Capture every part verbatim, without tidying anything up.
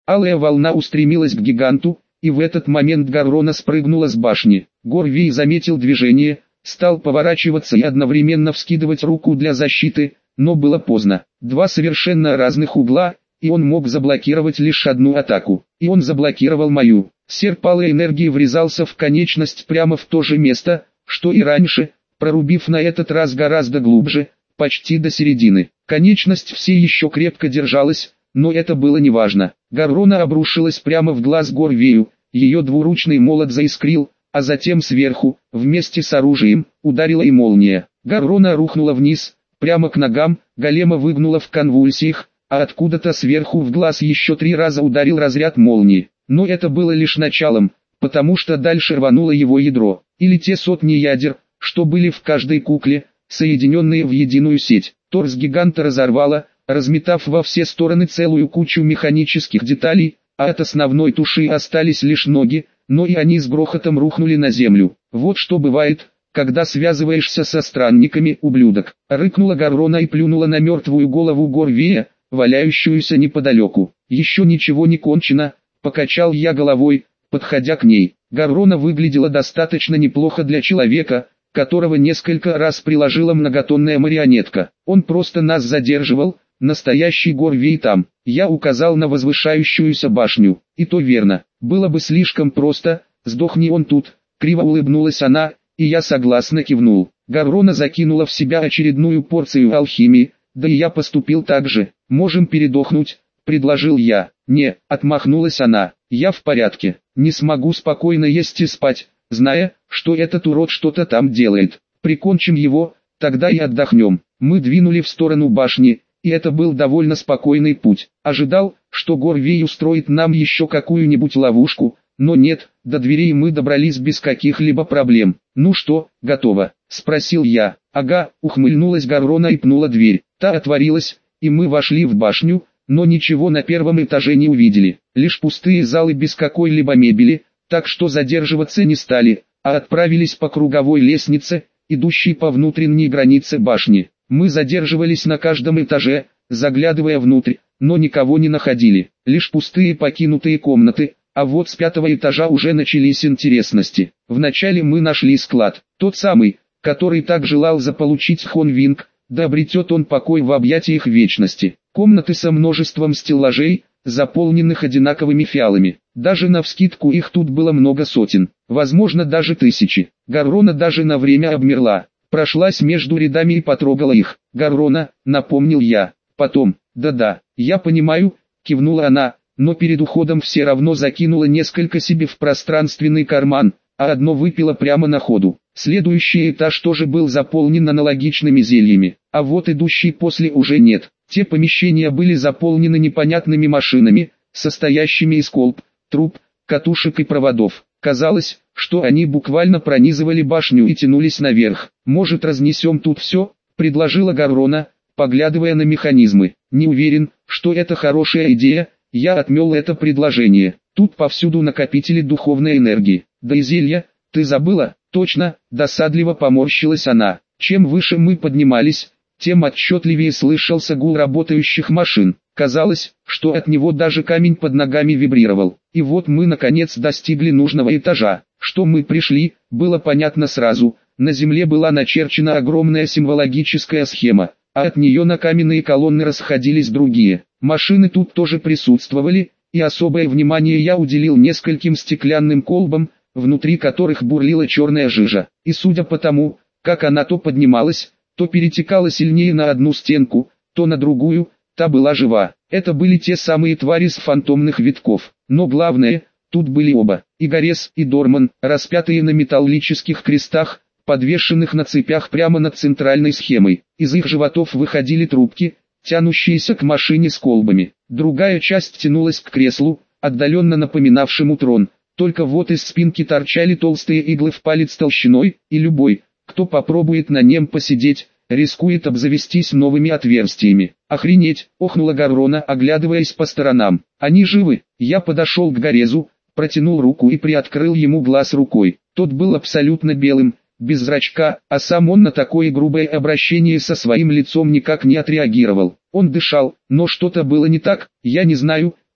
Алая волна устремилась к гиганту, и в этот момент Гаррона спрыгнула с башни. Горвей заметил движение, стал поворачиваться и одновременно вскидывать руку для защиты, но было поздно. Два совершенно разных угла, и он мог заблокировать лишь одну атаку. И он заблокировал мою. Серп алой энергии врезался в конечность прямо в то же место, что и раньше, прорубив на этот раз гораздо глубже, почти до середины. Конечность все еще крепко держалась, но это было неважно. Гаррона обрушилась прямо в глаз Горвею, ее двуручный молот заискрил, а затем сверху, вместе с оружием, ударила и молния. Гаррона рухнула вниз, прямо к ногам, голема выгнула в конвульсиях, а откуда-то сверху в глаз еще три раза ударил разряд молнии. Но это было лишь началом, потому что дальше рвануло его ядро, или те сотни ядер, что были в каждой кукле, соединенные в единую сеть. Торс гиганта разорвало, разметав во все стороны целую кучу механических деталей, а от основной туши остались лишь ноги, но и они с грохотом рухнули на землю. Вот что бывает, когда связываешься со странниками, ублюдок. Рыкнула Гаррона и плюнула на мертвую голову Горвея, валяющуюся неподалеку. Еще ничего не кончено, покачал я головой, подходя к ней. Гаррона выглядела достаточно неплохо для человека, которого несколько раз приложила многотонная марионетка. Он просто нас задерживал, настоящий Горвей там. Я указал на возвышающуюся башню. И то верно, было бы слишком просто, сдохни он тут. Криво улыбнулась она, и я согласно кивнул. Гаррона закинула в себя очередную порцию алхимии, да и я поступил так же. Можем передохнуть, предложил я. Не, отмахнулась она, я в порядке, не смогу спокойно есть и спать, зная, что этот урод что-то там делает. Прикончим его, тогда и отдохнем. Мы двинули в сторону башни, и это был довольно спокойный путь. Ожидал, что Горвей устроит нам еще какую-нибудь ловушку, но нет, до дверей мы добрались без каких-либо проблем. «Ну что, готово?» – спросил я. «Ага», – ухмыльнулась Гаррона и пнула дверь. Та отворилась, и мы вошли в башню, но ничего на первом этаже не увидели. Лишь пустые залы без какой-либо мебели, так что задерживаться не стали, а отправились по круговой лестнице, идущей по внутренней границе башни. Мы задерживались на каждом этаже, заглядывая внутрь, но никого не находили. Лишь пустые покинутые комнаты. А вот с пятого этажа уже начались интересности. Вначале мы нашли склад, тот самый, который так желал заполучить Хон Винг, да обретет он покой в объятиях вечности. Комнаты со множеством стеллажей, заполненных одинаковыми фиалами. Даже навскидку их тут было много сотен, возможно даже тысячи. Гаррона даже на время обмерла, прошлась между рядами и потрогала их. «Гаррона», напомнил я, потом, «да-да, я понимаю», кивнула она. Но перед уходом все равно закинула несколько себе в пространственный карман, а одно выпила прямо на ходу. Следующий этаж тоже был заполнен аналогичными зельями, а вот идущий после уже нет. Те помещения были заполнены непонятными машинами, состоящими из колб, труб, катушек и проводов. Казалось, что они буквально пронизывали башню и тянулись наверх. «Может, разнесем тут все?» – предложила Гаррона, поглядывая на механизмы. «Не уверен, что это хорошая идея». Я отмел это предложение. Тут повсюду накопители духовной энергии. Да и зелья, ты забыла? Точно, досадливо поморщилась она. Чем выше мы поднимались, тем отчетливее слышался гул работающих машин. Казалось, что от него даже камень под ногами вибрировал. И вот мы наконец достигли нужного этажа. Что мы пришли, было понятно сразу. На земле была начерчена огромная символогическая схема, а от нее на каменные колонны расходились другие. Машины тут тоже присутствовали, и особое внимание я уделил нескольким стеклянным колбам, внутри которых бурлила черная жижа. И судя по тому, как она то поднималась, то перетекала сильнее на одну стенку, то на другую, та была жива. Это были те самые твари с фантомных витков. Но главное, тут были оба, и Горес, и Дорман, распятые на металлических крестах, подвешенных на цепях прямо над центральной схемой. Из их животов выходили трубки, тянущиеся к машине с колбами. Другая часть тянулась к креслу, отдаленно напоминавшему трон. Только вот из спинки торчали толстые иглы в палец толщиной, и любой, кто попробует на нем посидеть, рискует обзавестись новыми отверстиями. «Охренеть!» – охнула Гаррона, оглядываясь по сторонам. «Они живы!» Я подошел к Горезу, протянул руку и приоткрыл ему глаз рукой. Тот был абсолютно белым, без зрачка, а сам он на такое грубое обращение со своим лицом никак не отреагировал. Он дышал, но что-то было не так, я не знаю,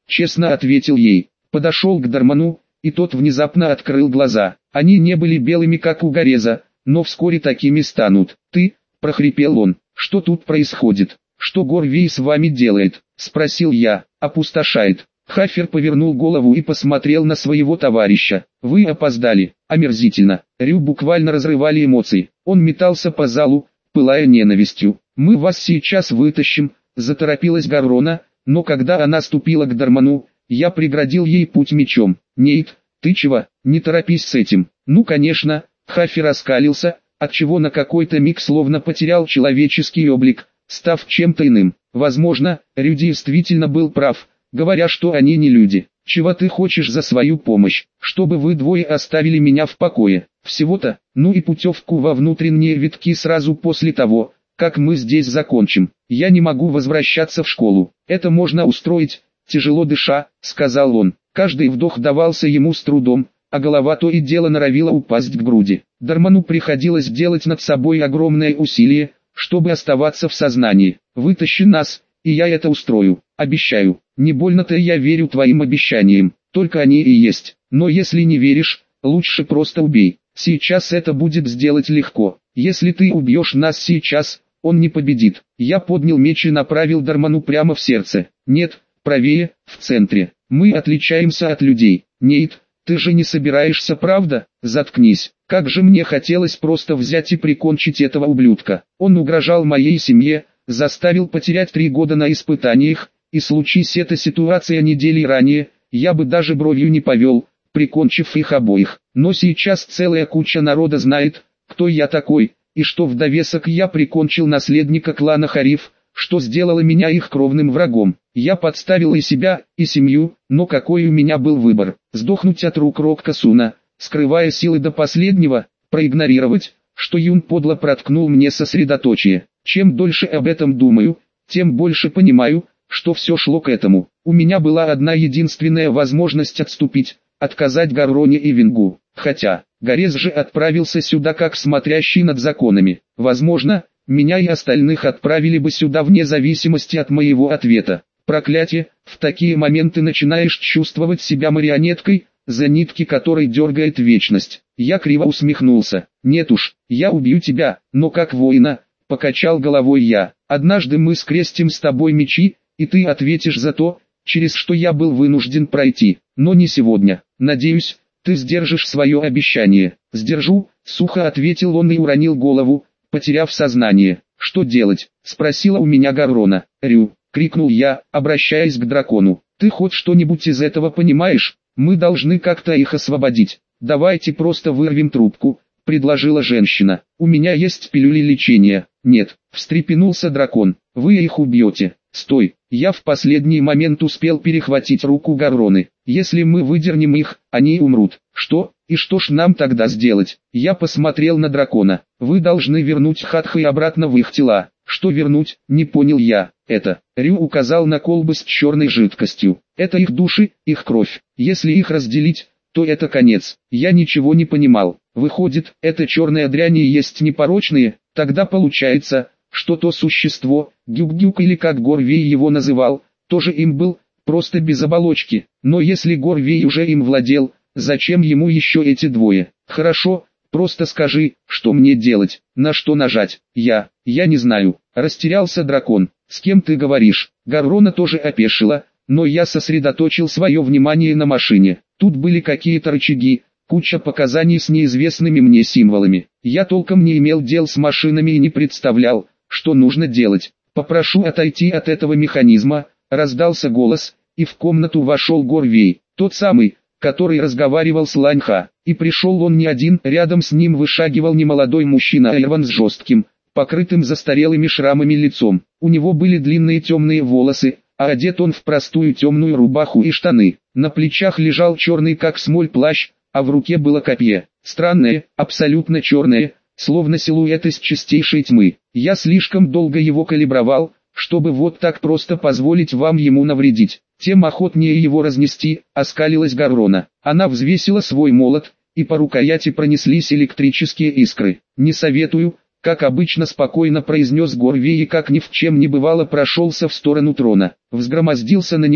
честно ответил ей. Подошел к Дарману, и тот внезапно открыл глаза. Они не были белыми, как у Гореза, но вскоре такими станут. «Ты», — прохрипел он, — «что тут происходит? Что Горвей с вами делает?» — спросил я. «Опустошает». Хафер повернул голову и посмотрел на своего товарища. «Вы опоздали». Омерзительно. Рю буквально разрывали эмоции. Он метался по залу, пылая ненавистью. «Мы вас сейчас вытащим», — заторопилась Гаррона, но когда она ступила к Дарману, я преградил ей путь мечом. «Нейт, ты чего? Не торопись с этим». «Ну конечно», — Хафер оскалился, отчего на какой-то миг словно потерял человеческий облик, став чем-то иным. Возможно, Рю действительно был прав, говоря, что они не люди. «Чего ты хочешь за свою помощь? Чтобы вы двое оставили меня в покое. Всего-то, ну и путевку во внутренние витки сразу после того, как мы здесь закончим. Я не могу возвращаться в школу. Это можно устроить». «Тяжело дыша», — сказал он. Каждый вдох давался ему с трудом, а голова то и дело норовила упасть к груди. Дарману приходилось делать над собой огромное усилие, чтобы оставаться в сознании. «Вытащи нас, и я это устрою, обещаю». «Не больно-то я верю твоим обещаниям, только они и есть. Но если не веришь, лучше просто убей. Сейчас это будет сделать легко. Если ты убьешь нас сейчас, он не победит». Я поднял меч и направил Дарману прямо в сердце. «Нет, правее, в центре. Мы отличаемся от людей». «Нейт, ты же не собираешься, правда?» «Заткнись. Как же мне хотелось просто взять и прикончить этого ублюдка. Он угрожал моей семье, заставил потерять три года на испытаниях, и случись эта ситуация недели ранее, я бы даже бровью не повел, прикончив их обоих. Но сейчас целая куча народа знает, кто я такой, и что в довесок я прикончил наследника клана Хариф, что сделало меня их кровным врагом. Я подставил и себя, и семью, но какой у меня был выбор? Сдохнуть от рук Рокка Суна, скрывая силы до последнего, проигнорировать, что Юн подло проткнул мне сосредоточие. Чем дольше об этом думаю, тем больше понимаю, что все шло к этому. У меня была одна единственная возможность отступить, отказать Гарроне и Вингу. Хотя, Горез же отправился сюда как смотрящий над законами. Возможно, меня и остальных отправили бы сюда вне зависимости от моего ответа. Проклятие, в такие моменты начинаешь чувствовать себя марионеткой, за нитки которой дергает вечность. Я криво усмехнулся. «Нет уж, я убью тебя, но как воина», — покачал головой я. «Однажды мы скрестим с тобой мечи, и ты ответишь за то, через что я был вынужден пройти, но не сегодня. Надеюсь, ты сдержишь свое обещание». «Сдержу», — сухо ответил он и уронил голову, потеряв сознание. «Что делать?» — спросила у меня Гаррона. «Рю», — крикнул я, обращаясь к дракону. «Ты хоть что-нибудь из этого понимаешь? Мы должны как-то их освободить». «Давайте просто вырвем трубку», — предложила женщина. «У меня есть пилюли лечения». «Нет», — встрепенулся дракон, — «вы их убьете». «Стой!» Я в последний момент успел перехватить руку Гарроны. «Если мы выдернем их, они умрут». «Что? И что ж нам тогда сделать?» Я посмотрел на дракона. «Вы должны вернуть Хатхи обратно в их тела». «Что вернуть?» — не понял я. «Это...» Рю указал на колбы с черной жидкостью. «Это их души, их кровь. Если их разделить, то это конец». Я ничего не понимал. Выходит, эта черная дрянь и есть непорочные? Тогда получается, что то существо, Гюк-Гюк или как Горвей его называл, тоже им был, просто без оболочки. Но если Горвей уже им владел, зачем ему еще эти двое? «Хорошо, просто скажи, что мне делать, на что нажать?» «Я, я не знаю», — растерялся дракон. «С кем ты говоришь?» Гаррона тоже опешила, но я сосредоточил свое внимание на машине. Тут были какие-то рычаги, куча показаний с неизвестными мне символами. Я толком не имел дел с машинами и не представлял, что нужно делать. «Попрошу отойти от этого механизма», — раздался голос, и в комнату вошел Горвей, тот самый, который разговаривал с Ланьха. И пришел он не один, рядом с ним вышагивал немолодой мужчина Айрван с жестким, покрытым застарелыми шрамами лицом. У него были длинные темные волосы, а одет он в простую темную рубаху и штаны. На плечах лежал черный как смоль плащ, а в руке было копье, странное, абсолютно черное, словно силуэт из чистейшей тьмы. Я слишком долго его калибровал, чтобы вот так просто позволить вам ему навредить. Тем охотнее его разнести, оскалилась Гаррона. Она взвесила свой молот, и по рукояти пронеслись электрические искры. «Не советую», как обычно спокойно произнес Горвей и как ни в чем не бывало прошелся в сторону трона. Взгромоздился на него,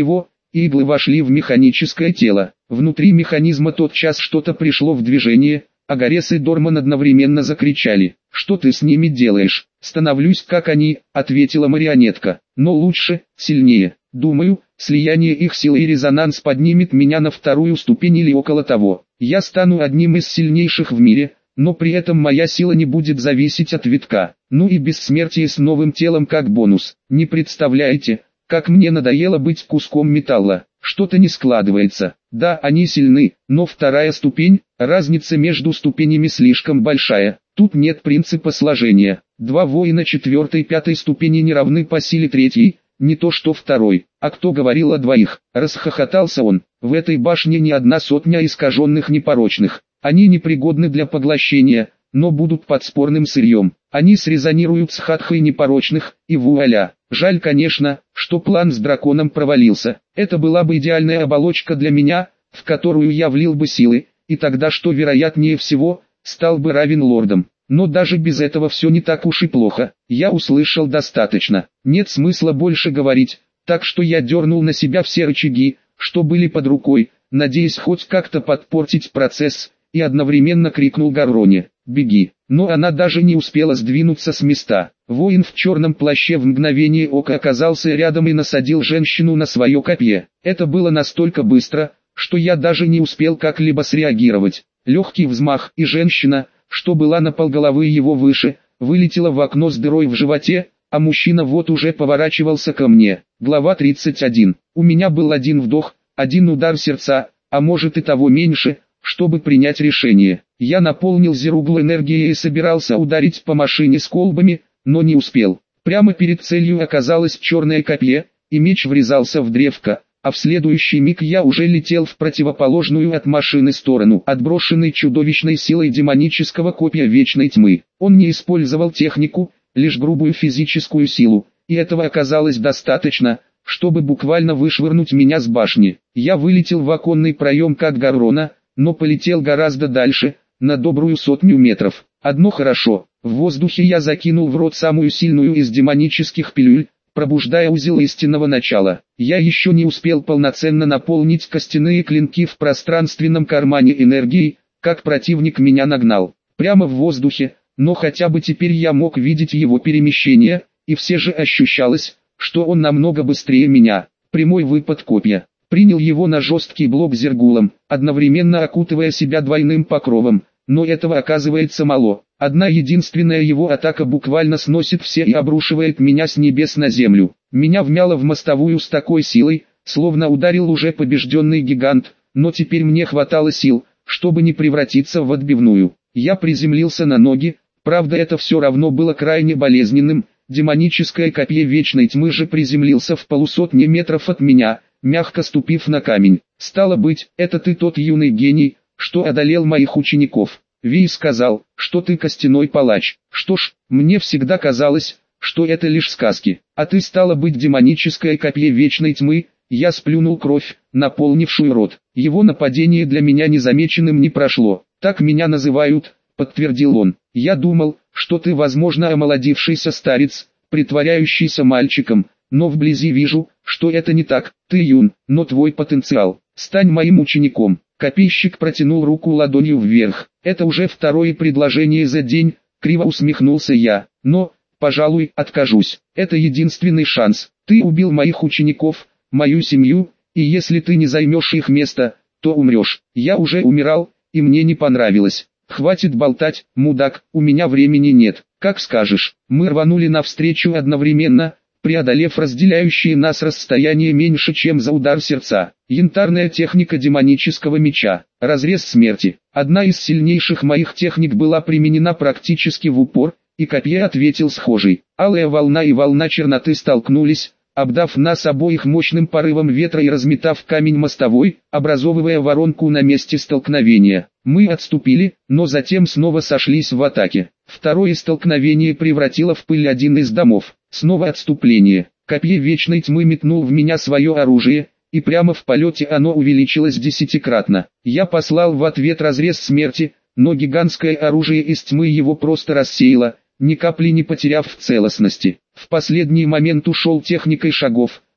и иглы вошли в механическое тело. Внутри механизма тотчас что-то пришло в движение, а Горес и Дорман одновременно закричали. «Что ты с ними делаешь?» «Становлюсь как они», — ответила марионетка. «Но лучше, сильнее. Думаю, слияние их силы и резонанс поднимет меня на вторую ступень или около того. Я стану одним из сильнейших в мире, но при этом моя сила не будет зависеть от витка. Ну и бессмертие с новым телом как бонус. Не представляете, как мне надоело быть куском металла. Что-то не складывается. Да, они сильны, но вторая ступень, разница между ступенями слишком большая. Тут нет принципа сложения. Два воина четвертой и пятой ступени не равны по силе третьей, не то что второй. А кто говорил о двоих? Расхохотался он. В этой башне не одна сотня искаженных непорочных. Они непригодны для поглощения, но будут подспорным сырьем. Они срезонируют с хатхой непорочных, и вуаля. Жаль, конечно, что план с драконом провалился. Это была бы идеальная оболочка для меня, в которую я влил бы силы, и тогда, что вероятнее всего, стал бы равен лордам. Но даже без этого все не так уж и плохо. Я услышал достаточно. Нет смысла больше говорить, так что я дернул на себя все рычаги, что были под рукой, надеясь хоть как-то подпортить процесс, и одновременно крикнул Гарроне: «Беги!» Но она даже не успела сдвинуться с места. Воин в черном плаще в мгновение ока оказался рядом и насадил женщину на свое копье. Это было настолько быстро, что я даже не успел как-либо среагировать. Легкий взмах, и женщина, что была на полголовы его выше, вылетела в окно с дырой в животе, а мужчина вот уже поворачивался ко мне. Глава тридцать один. У меня был один вдох, один удар сердца, а может и того меньше, чтобы принять решение. Я наполнил Зеругл энергией и собирался ударить по машине с колбами, но не успел. Прямо перед целью оказалось черное копье, и меч врезался в древко, а в следующий миг я уже летел в противоположную от машины сторону, отброшенной чудовищной силой демонического копья Вечной Тьмы. Он не использовал технику, лишь грубую физическую силу, и этого оказалось достаточно, чтобы буквально вышвырнуть меня с башни. Я вылетел в оконный проем как Гаррона, но полетел гораздо дальше, на добрую сотню метров. Одно хорошо, в воздухе я закинул в рот самую сильную из демонических пилюль, пробуждая узел истинного начала. Я еще не успел полноценно наполнить костяные клинки в пространственном кармане энергией, как противник меня нагнал. Прямо в воздухе, но хотя бы теперь я мог видеть его перемещение, и все же ощущалось, что он намного быстрее меня. Прямой выпад копья. Принял его на жесткий блок зергулом, одновременно окутывая себя двойным покровом, но этого оказывается мало. Одна единственная его атака буквально сносит все и обрушивает меня с небес на землю. Меня вмяло в мостовую с такой силой, словно ударил уже побежденный гигант, но теперь мне хватало сил, чтобы не превратиться в отбивную. Я приземлился на ноги, правда это все равно было крайне болезненным. Демоническое копье Вечной Тьмы же приземлился в полусотни метров от меня, мягко ступив на камень. «Стало быть, это ты тот юный гений, что одолел моих учеников». Вий сказал, что ты костяной палач. Что ж, мне всегда казалось, что это лишь сказки. А ты, стало быть, демоническое копье Вечной Тьмы. Я сплюнул кровь, наполнившую рот. Его нападение для меня незамеченным не прошло. Так меня называют, подтвердил он. Я думал, что ты, возможно, омолодившийся старец, притворяющийся мальчиком, но вблизи вижу, что это не так. Ты юн, но твой потенциал. Стань моим учеником. Копейщик протянул руку ладонью вверх. Это уже второе предложение за день, криво усмехнулся я. Но, пожалуй, откажусь. Это единственный шанс. Ты убил моих учеников, мою семью, и если ты не займешь их место, то умрешь. Я уже умирал, и мне не понравилось. Хватит болтать, мудак, у меня времени нет. Как скажешь. Мы рванули навстречу одновременно, преодолев разделяющие нас расстояние меньше, чем за удар сердца. Янтарная техника демонического меча. Разрез смерти. Одна из сильнейших моих техник была применена практически в упор, и копье ответил схожей. Алая волна и волна черноты столкнулись, обдав нас обоих мощным порывом ветра и разметав камень мостовой, образовывая воронку на месте столкновения. Мы отступили, но затем снова сошлись в атаке. Второе столкновение превратило в пыль один из домов. Снова отступление. Копье Вечной Тьмы метнул в меня свое оружие, и прямо в полете оно увеличилось десятикратно. Я послал в ответ разрез смерти, но гигантское оружие из тьмы его просто рассеяло, ни капли не потеряв в целостности. В последний момент ушел техникой шагов,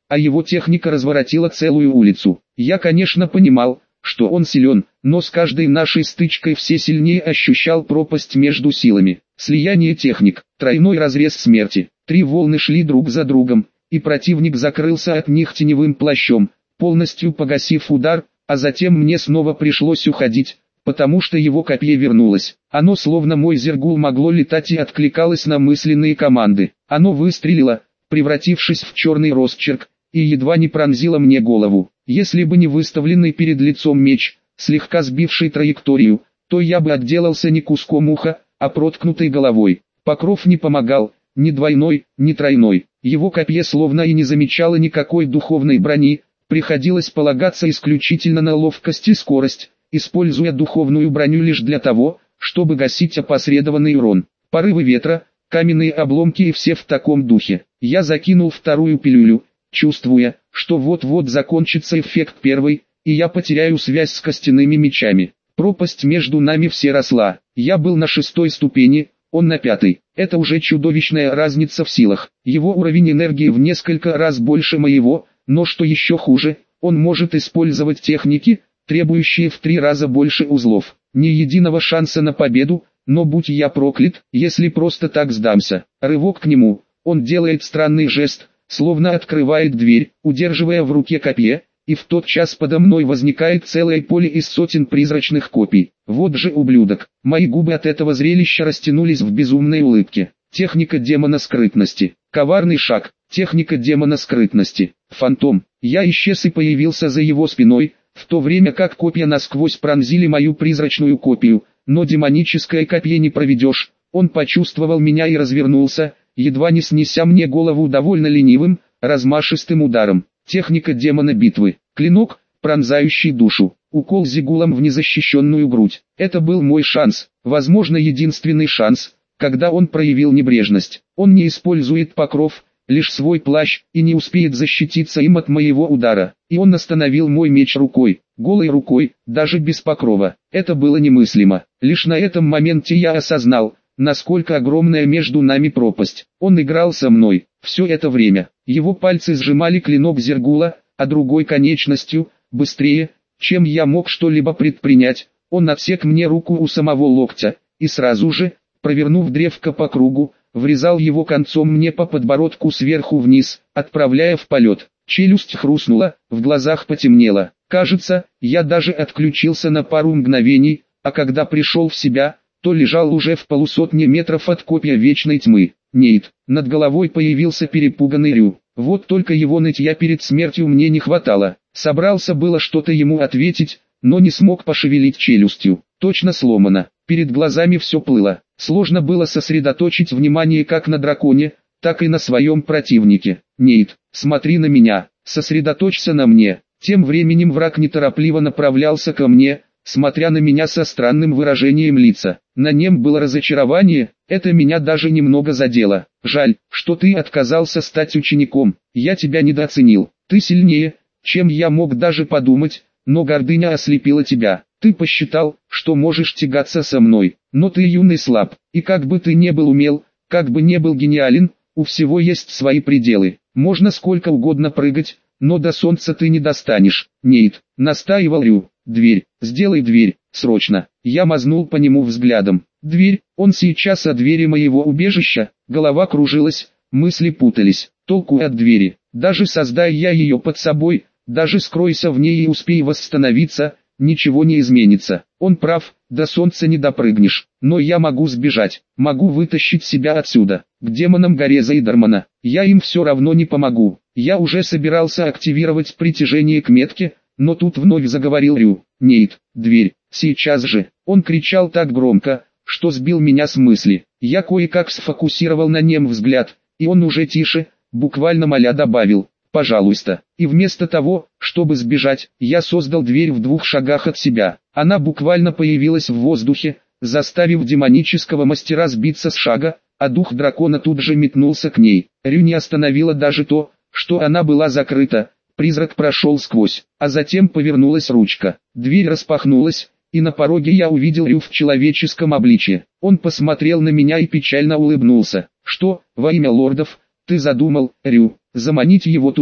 а его техника разворотила целую улицу. Я, конечно, понимал, что он силен, но с каждой нашей стычкой все сильнее ощущал пропасть между силами. Слияние техник, тройной разрез смерти. Три волны шли друг за другом, и противник закрылся от них теневым плащом, полностью погасив удар, а затем мне снова пришлось уходить, потому что его копье вернулось. Оно, словно мой зергул, могло летать и откликалось на мысленные команды. Оно выстрелило, превратившись в черный росчерк, и едва не пронзило мне голову. Если бы не выставленный перед лицом меч, слегка сбивший траекторию, то я бы отделался не куском уха, а проткнутой головой. Покров не помогал, ни двойной, ни тройной. Его копье словно и не замечало никакой духовной брони, приходилось полагаться исключительно на ловкость и скорость, используя духовную броню лишь для того, чтобы гасить опосредованный урон. Порывы ветра, каменные обломки и все в таком духе. Я закинул вторую пилюлю, чувствуя, что вот-вот закончится эффект первой, и я потеряю связь с костяными мечами. Пропасть между нами все росла. Я был на шестой ступени, он на пятой. Это уже чудовищная разница в силах. Его уровень энергии в несколько раз больше моего, но что еще хуже, он может использовать техники, требующие в три раза больше узлов. Ни единого шанса на победу, но будь я проклят, если просто так сдамся. Рывок к нему, он делает странный жест, словно открывает дверь, удерживая в руке копье, и в тот час подо мной возникает целое поле из сотен призрачных копий. Вот же ублюдок, мои губы от этого зрелища растянулись в безумной улыбке. Техника демона скрытности. Коварный шаг, техника демона скрытности. Фантом. Я исчез и появился за его спиной, в то время как копья насквозь пронзили мою призрачную копию, но демоническое копье не проведешь. Он почувствовал меня и развернулся, едва не снеся мне голову довольно ленивым, размашистым ударом. Техника демона битвы. Клинок, пронзающий душу. Укол зигулом в незащищенную грудь. Это был мой шанс, возможно единственный шанс, когда он проявил небрежность. Он не использует покров, лишь свой плащ, и не успеет защититься им от моего удара. И он остановил мой меч рукой, голой рукой, даже без покрова. Это было немыслимо. Лишь на этом моменте я осознал, насколько огромная между нами пропасть. Он играл со мной все это время. Его пальцы сжимали клинок зергула, а другой конечностью, быстрее, чем я мог что-либо предпринять, он отсек мне руку у самого локтя, и сразу же, провернув древко по кругу, врезал его концом мне по подбородку сверху вниз, отправляя в полет. Челюсть хрустнула, в глазах потемнело. Кажется, я даже отключился на пару мгновений, а когда пришел в себя, то лежал уже в полусотне метров от копья вечной тьмы. Нет, над головой появился перепуганный Рю. Вот только его нытья перед смертью мне не хватало. Собрался было что-то ему ответить, но не смог пошевелить челюстью. Точно сломано. Перед глазами все плыло. Сложно было сосредоточить внимание как на драконе, так и на своем противнике. Нет, смотри на меня, сосредоточься на мне. Тем временем враг неторопливо направлялся ко мне, смотря на меня со странным выражением лица. На нем было разочарование, это меня даже немного задело. Жаль, что ты отказался стать учеником, я тебя недооценил. Ты сильнее, чем я мог даже подумать, но гордыня ослепила тебя. Ты посчитал, что можешь тягаться со мной, но ты юный слаб, и как бы ты не был умел, как бы не был гениален, у всего есть свои пределы. Можно сколько угодно прыгать, но до солнца ты не достанешь. Нет, настаивал Рю. Дверь, сделай дверь, срочно. Я мазнул по нему взглядом. Дверь, он сейчас о двери моего убежища, голова кружилась, мысли путались. Толку от двери, даже создая я ее под собой, даже скройся в ней и успей восстановиться, ничего не изменится. Он прав, до солнца не допрыгнешь, но я могу сбежать, могу вытащить себя отсюда, к демонам Гореза и Дармана. Я им все равно не помогу. Я уже собирался активировать притяжение к метке, но тут вновь заговорил Рю. Нет, дверь, сейчас же. Он кричал так громко, что сбил меня с мысли. Я кое-как сфокусировал на нем взгляд, и он уже тише, буквально моля добавил: пожалуйста. И вместо того, чтобы сбежать, я создал дверь в двух шагах от себя. Она буквально появилась в воздухе, заставив демонического мастера сбиться с шага, а дух дракона тут же метнулся к ней. Рю не остановило даже то, что она была закрыта. Призрак прошел сквозь, а затем повернулась ручка. Дверь распахнулась, и на пороге я увидел Рю в человеческом обличье. Он посмотрел на меня и печально улыбнулся. Что, во имя лордов, ты задумал, Рю, заманить его туда?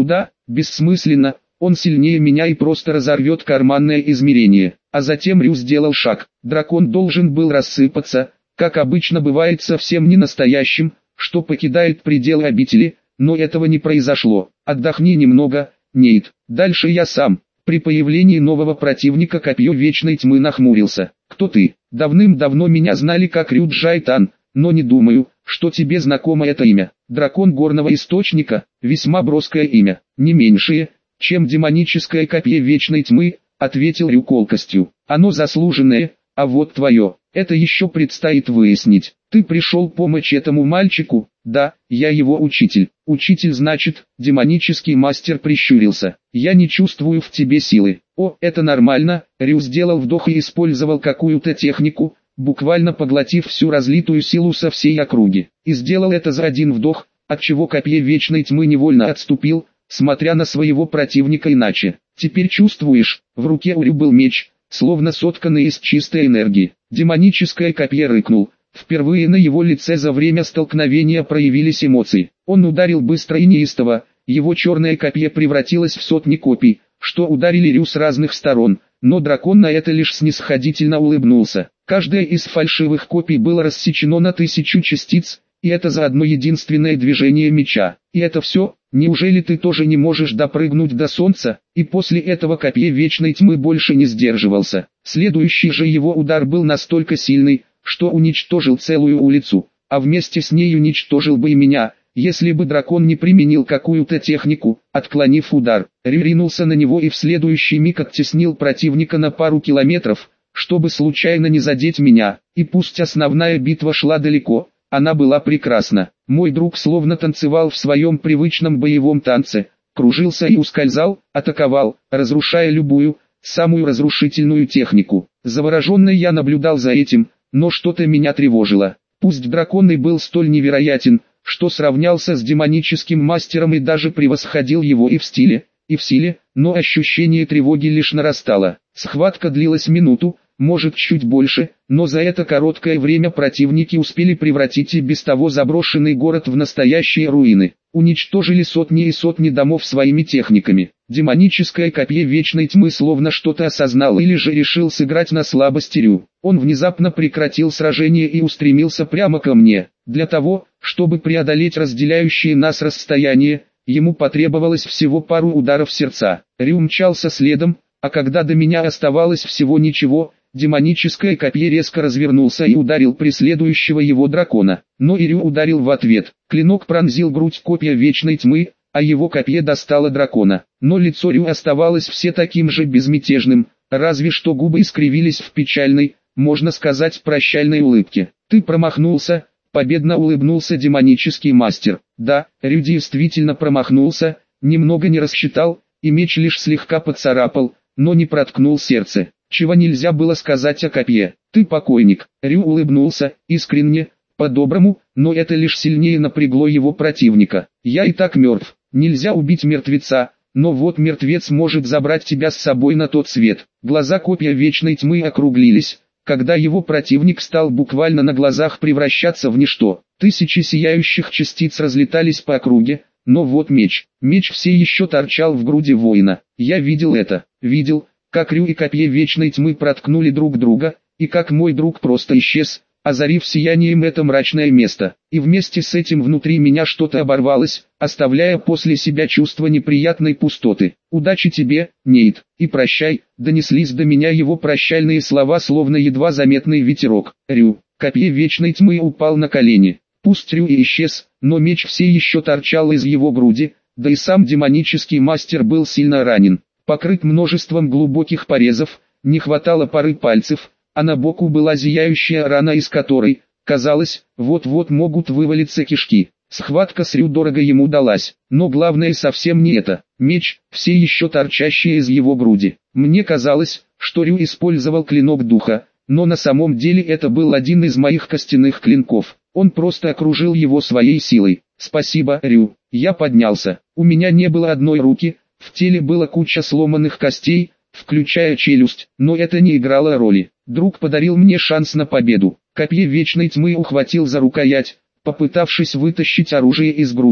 Бессмысленно, он сильнее меня и просто разорвет карманное измерение. А затем Рю сделал шаг. Дракон должен был рассыпаться, как обычно бывает совсем не настоящим, что покидает пределы обители, но этого не произошло. Отдохни немного, Нейт. Дальше я сам. При появлении нового противника Копье Вечной Тьмы нахмурился. Кто ты? Давным-давно меня знали как Рю Джайтан, но не думаю, что тебе знакомо это имя. Дракон Горного Источника, весьма броское имя, не меньшее, чем демоническое Копье Вечной Тьмы, ответил Рю колкостью. Оно заслуженное, а вот твое, это еще предстоит выяснить. Ты пришел помочь этому мальчику? Да, я его учитель. Учитель значит, демонический мастер прищурился. Я не чувствую в тебе силы. О, это нормально. Рю сделал вдох и использовал какую-то технику, буквально поглотив всю разлитую силу со всей округи. И сделал это за один вдох, отчего Копье Вечной Тьмы невольно отступил, смотря на своего противника иначе. Теперь чувствуешь, в руке у Рю был меч, словно сотканный из чистой энергии. Демоническое копье рыкнул. Впервые на его лице за время столкновения проявились эмоции. Он ударил быстро и неистово, его черное копье превратилось в сотни копий, что ударили Рю с разных сторон, но дракон на это лишь снисходительно улыбнулся. Каждая из фальшивых копий было рассечено на тысячу частиц, и это за одно единственное движение меча. И это все? Неужели ты тоже не можешь допрыгнуть до солнца? И после этого Копье Вечной Тьмы больше не сдерживался. Следующий же его удар был настолько сильный, что уничтожил целую улицу, а вместе с ней уничтожил бы и меня, если бы дракон не применил какую-то технику. Отклонив удар, Рю ринулся на него и в следующий миг оттеснил противника на пару километров, чтобы случайно не задеть меня. И пусть основная битва шла далеко, она была прекрасна. Мой друг словно танцевал в своем привычном боевом танце, кружился и ускользал, атаковал, разрушая любую, самую разрушительную технику. Завороженный я наблюдал за этим, но что-то меня тревожило. Пусть дракон и был столь невероятен, что сравнялся с демоническим мастером и даже превосходил его и в стиле, и в силе, но ощущение тревоги лишь нарастало. Схватка длилась минуту, может чуть больше, но за это короткое время противники успели превратить и без того заброшенный город в настоящие руины. Уничтожили сотни и сотни домов своими техниками. Демоническое Копье Вечной Тьмы словно что-то осознал или же решил сыграть на слабости Рю. Он внезапно прекратил сражение и устремился прямо ко мне. Для того, чтобы преодолеть разделяющие нас расстояние, ему потребовалось всего пару ударов сердца. Рю мчался следом, а когда до меня оставалось всего ничего, демоническое копье резко развернулся и ударил преследующего его дракона. Но и Рю ударил в ответ. Клинок пронзил грудь Копья Вечной Тьмы, а его копье достало дракона. Но лицо Рю оставалось все таким же безмятежным, разве что губы искривились в печальной, можно сказать, прощальной улыбке. «Ты промахнулся», — победно улыбнулся демонический мастер. Да, Рю действительно промахнулся, немного не рассчитал, и меч лишь слегка поцарапал, но не проткнул сердце. Чего нельзя было сказать о копье. «Ты покойник». Рю улыбнулся, искренне, по-доброму, но это лишь сильнее напрягло его противника. «Я и так мертв. Нельзя убить мертвеца, но вот мертвец может забрать тебя с собой на тот свет». Глаза Копья Вечной Тьмы округлились, когда его противник стал буквально на глазах превращаться в ничто. Тысячи сияющих частиц разлетались по округе, но вот меч. Меч все еще торчал в груди воина. Я видел это, видел, как Рю и Копье Вечной Тьмы проткнули друг друга, и как мой друг просто исчез, озарив сиянием это мрачное место. И вместе с этим внутри меня что-то оборвалось, оставляя после себя чувство неприятной пустоты. «Удачи тебе, Нейт, и прощай», донеслись до меня его прощальные слова, словно едва заметный ветерок. Рю, Копье Вечной Тьмы упал на колени. Пусть Рю и исчез, но меч все еще торчал из его груди, да и сам демонический мастер был сильно ранен. Покрыт множеством глубоких порезов, не хватало пары пальцев, а на боку была зияющая рана, из которой, казалось, вот-вот могут вывалиться кишки. Схватка с Рю дорого ему далась, но главное совсем не это. Меч, все еще торчащий из его груди. Мне казалось, что Рю использовал клинок духа, но на самом деле это был один из моих костяных клинков. Он просто окружил его своей силой. «Спасибо, Рю». Я поднялся. У меня не было одной руки, в теле была куча сломанных костей, включая челюсть, но это не играло роли. Друг подарил мне шанс на победу. Копье Вечной Тьмы ухватил за рукоять, попытавшись вытащить оружие из груди,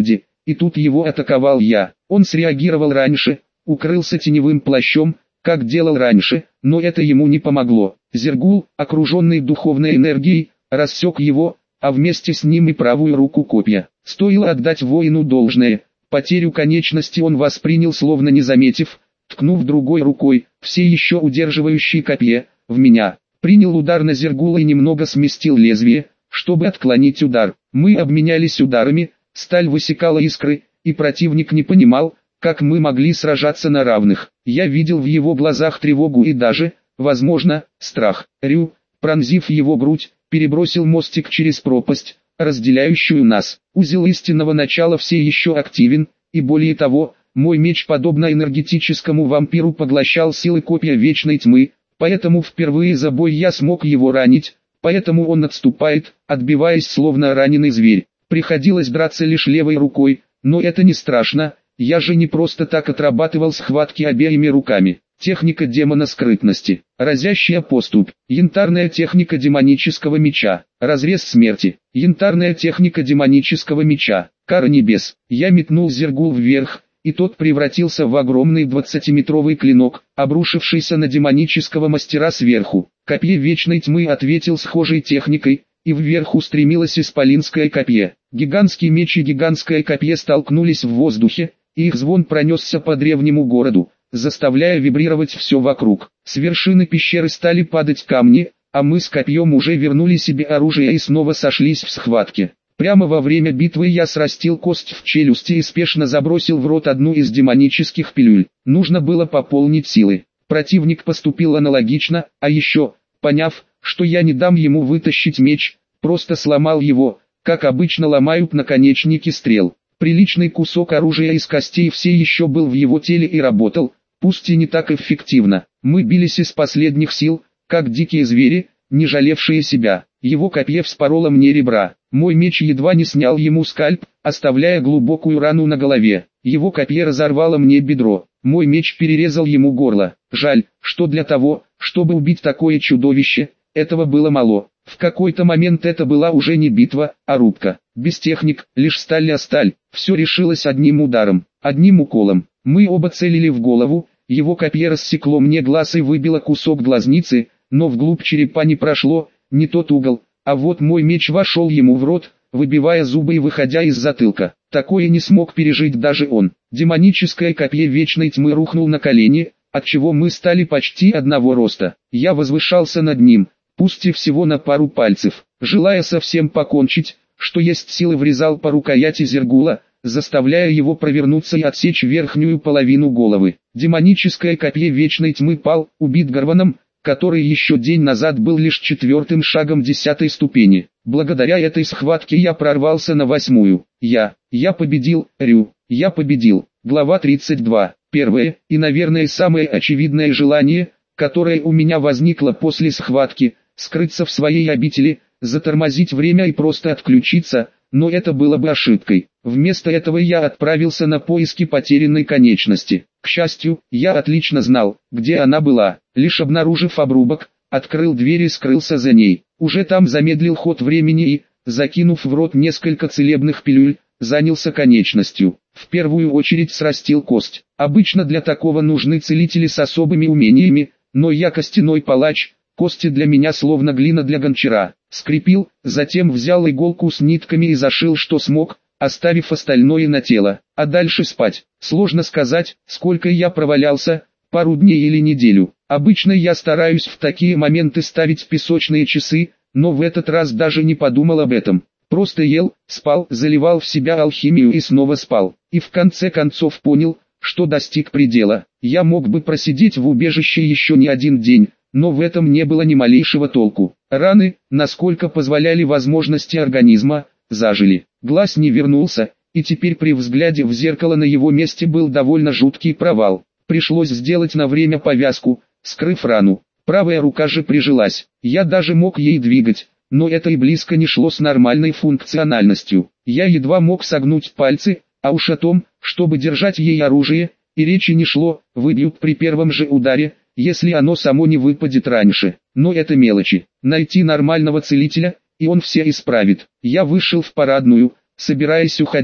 и тут его атаковал я. Он среагировал раньше, укрылся теневым плащом, как делал раньше, но это ему не помогло. Зергул, окруженный духовной энергией, рассек его, а вместе с ним и правую руку копья. Стоило отдать воину должное, потерю конечности он воспринял словно не заметив, ткнув другой рукой, все еще удерживающей копье, в меня. Принял удар на Зергула и немного сместил лезвие, чтобы отклонить удар. Мы обменялись ударами, сталь высекала искры, и противник не понимал, как мы могли сражаться на равных. Я видел в его глазах тревогу и даже, возможно, страх. Рю, пронзив его грудь, перебросил мостик через пропасть, разделяющую нас. Узел истинного начала все еще активен, и более того, мой меч, подобно энергетическому вампиру, поглощал силы копья вечной тьмы, поэтому впервые за бой я смог его ранить, поэтому он отступает, отбиваясь словно раненый зверь. Приходилось драться лишь левой рукой, но это не страшно, я же не просто так отрабатывал схватки обеими руками. Техника демона скрытности, разящая поступь, янтарная техника демонического меча, разрез смерти, янтарная техника демонического меча, кара небес. Я метнул Зергул вверх, и тот превратился в огромный двадцатиметровый клинок, обрушившийся на демонического мастера сверху. Копье вечной тьмы ответил схожей техникой, и вверх устремилось исполинское копье. Гигантский меч и гигантское копье столкнулись в воздухе, и их звон пронесся по древнему городу, заставляя вибрировать все вокруг. С вершины пещеры стали падать камни, а мы с копьем уже вернули себе оружие и снова сошлись в схватке. Прямо во время битвы я срастил кость в челюсти и спешно забросил в рот одну из демонических пилюль. Нужно было пополнить силы. Противник поступил аналогично, а еще, поняв, что я не дам ему вытащить меч, просто сломал его, как обычно ломают наконечники стрел. Приличный кусок оружия из костей все еще был в его теле и работал, пусть и не так эффективно. Мы бились из последних сил, как дикие звери, не жалевшие себя. Его копье вспороло мне ребра. Мой меч едва не снял ему скальп, оставляя глубокую рану на голове. Его копье разорвало мне бедро. Мой меч перерезал ему горло. Жаль, что для того, чтобы убить такое чудовище, этого было мало. В какой-то момент это была уже не битва, а рубка. Без техник, лишь сталь о сталь. Все решилось одним ударом, одним уколом. Мы оба целили в голову, его копье рассекло мне глаз и выбило кусок глазницы, но вглубь черепа не прошло, не тот угол, а вот мой меч вошел ему в рот, выбивая зубы и выходя из затылка. Такое не смог пережить даже он. Демоническое копье вечной тьмы рухнул на колени, отчего мы стали почти одного роста. Я возвышался над ним, пусть и всего на пару пальцев. Желая совсем покончить, что есть силы, врезал по рукояти Зергула, заставляя его провернуться и отсечь верхнюю половину головы. Демоническое копье вечной тьмы пал, убит Гарваном, который еще день назад был лишь четвертым шагом десятой ступени. Благодаря этой схватке я прорвался на восьмую. Я, я победил, Рю, я победил. Глава тридцать два. Первое, и, наверное, самое очевидное желание, которое у меня возникло после схватки, скрыться в своей обители, затормозить время и просто отключиться, но это было бы ошибкой. Вместо этого я отправился на поиски потерянной конечности. К счастью, я отлично знал, где она была. Лишь обнаружив обрубок, открыл дверь и скрылся за ней. Уже там замедлил ход времени и, закинув в рот несколько целебных пилюль, занялся конечностью. В первую очередь срастил кость. Обычно для такого нужны целители с особыми умениями, но я костяной палач, кости для меня словно глина для гончара. Скрепил, затем взял иголку с нитками и зашил что смог, оставив остальное на тело. А дальше спать. Сложно сказать, сколько я провалялся, пару дней или неделю. Обычно я стараюсь в такие моменты ставить песочные часы, но в этот раз даже не подумал об этом. Просто ел, спал, заливал в себя алхимию и снова спал. И в конце концов понял, что достиг предела. Я мог бы просидеть в убежище еще не один день, но в этом не было ни малейшего толку. Раны, насколько позволяли возможности организма, зажили. Глаз не вернулся, и теперь при взгляде в зеркало на его месте был довольно жуткий провал. Пришлось сделать на время повязку, скрыв рану. Правая рука же прижилась. Я даже мог ей двигать, но это и близко не шло с нормальной функциональностью. Я едва мог согнуть пальцы, а уж о том, чтобы держать ей оружие, и речи не шло, выбьют при первом же ударе, если оно само не выпадет раньше. Но это мелочи. Найти нормального целителя, и он все исправит. Я вышел в парадную, собираясь уходить,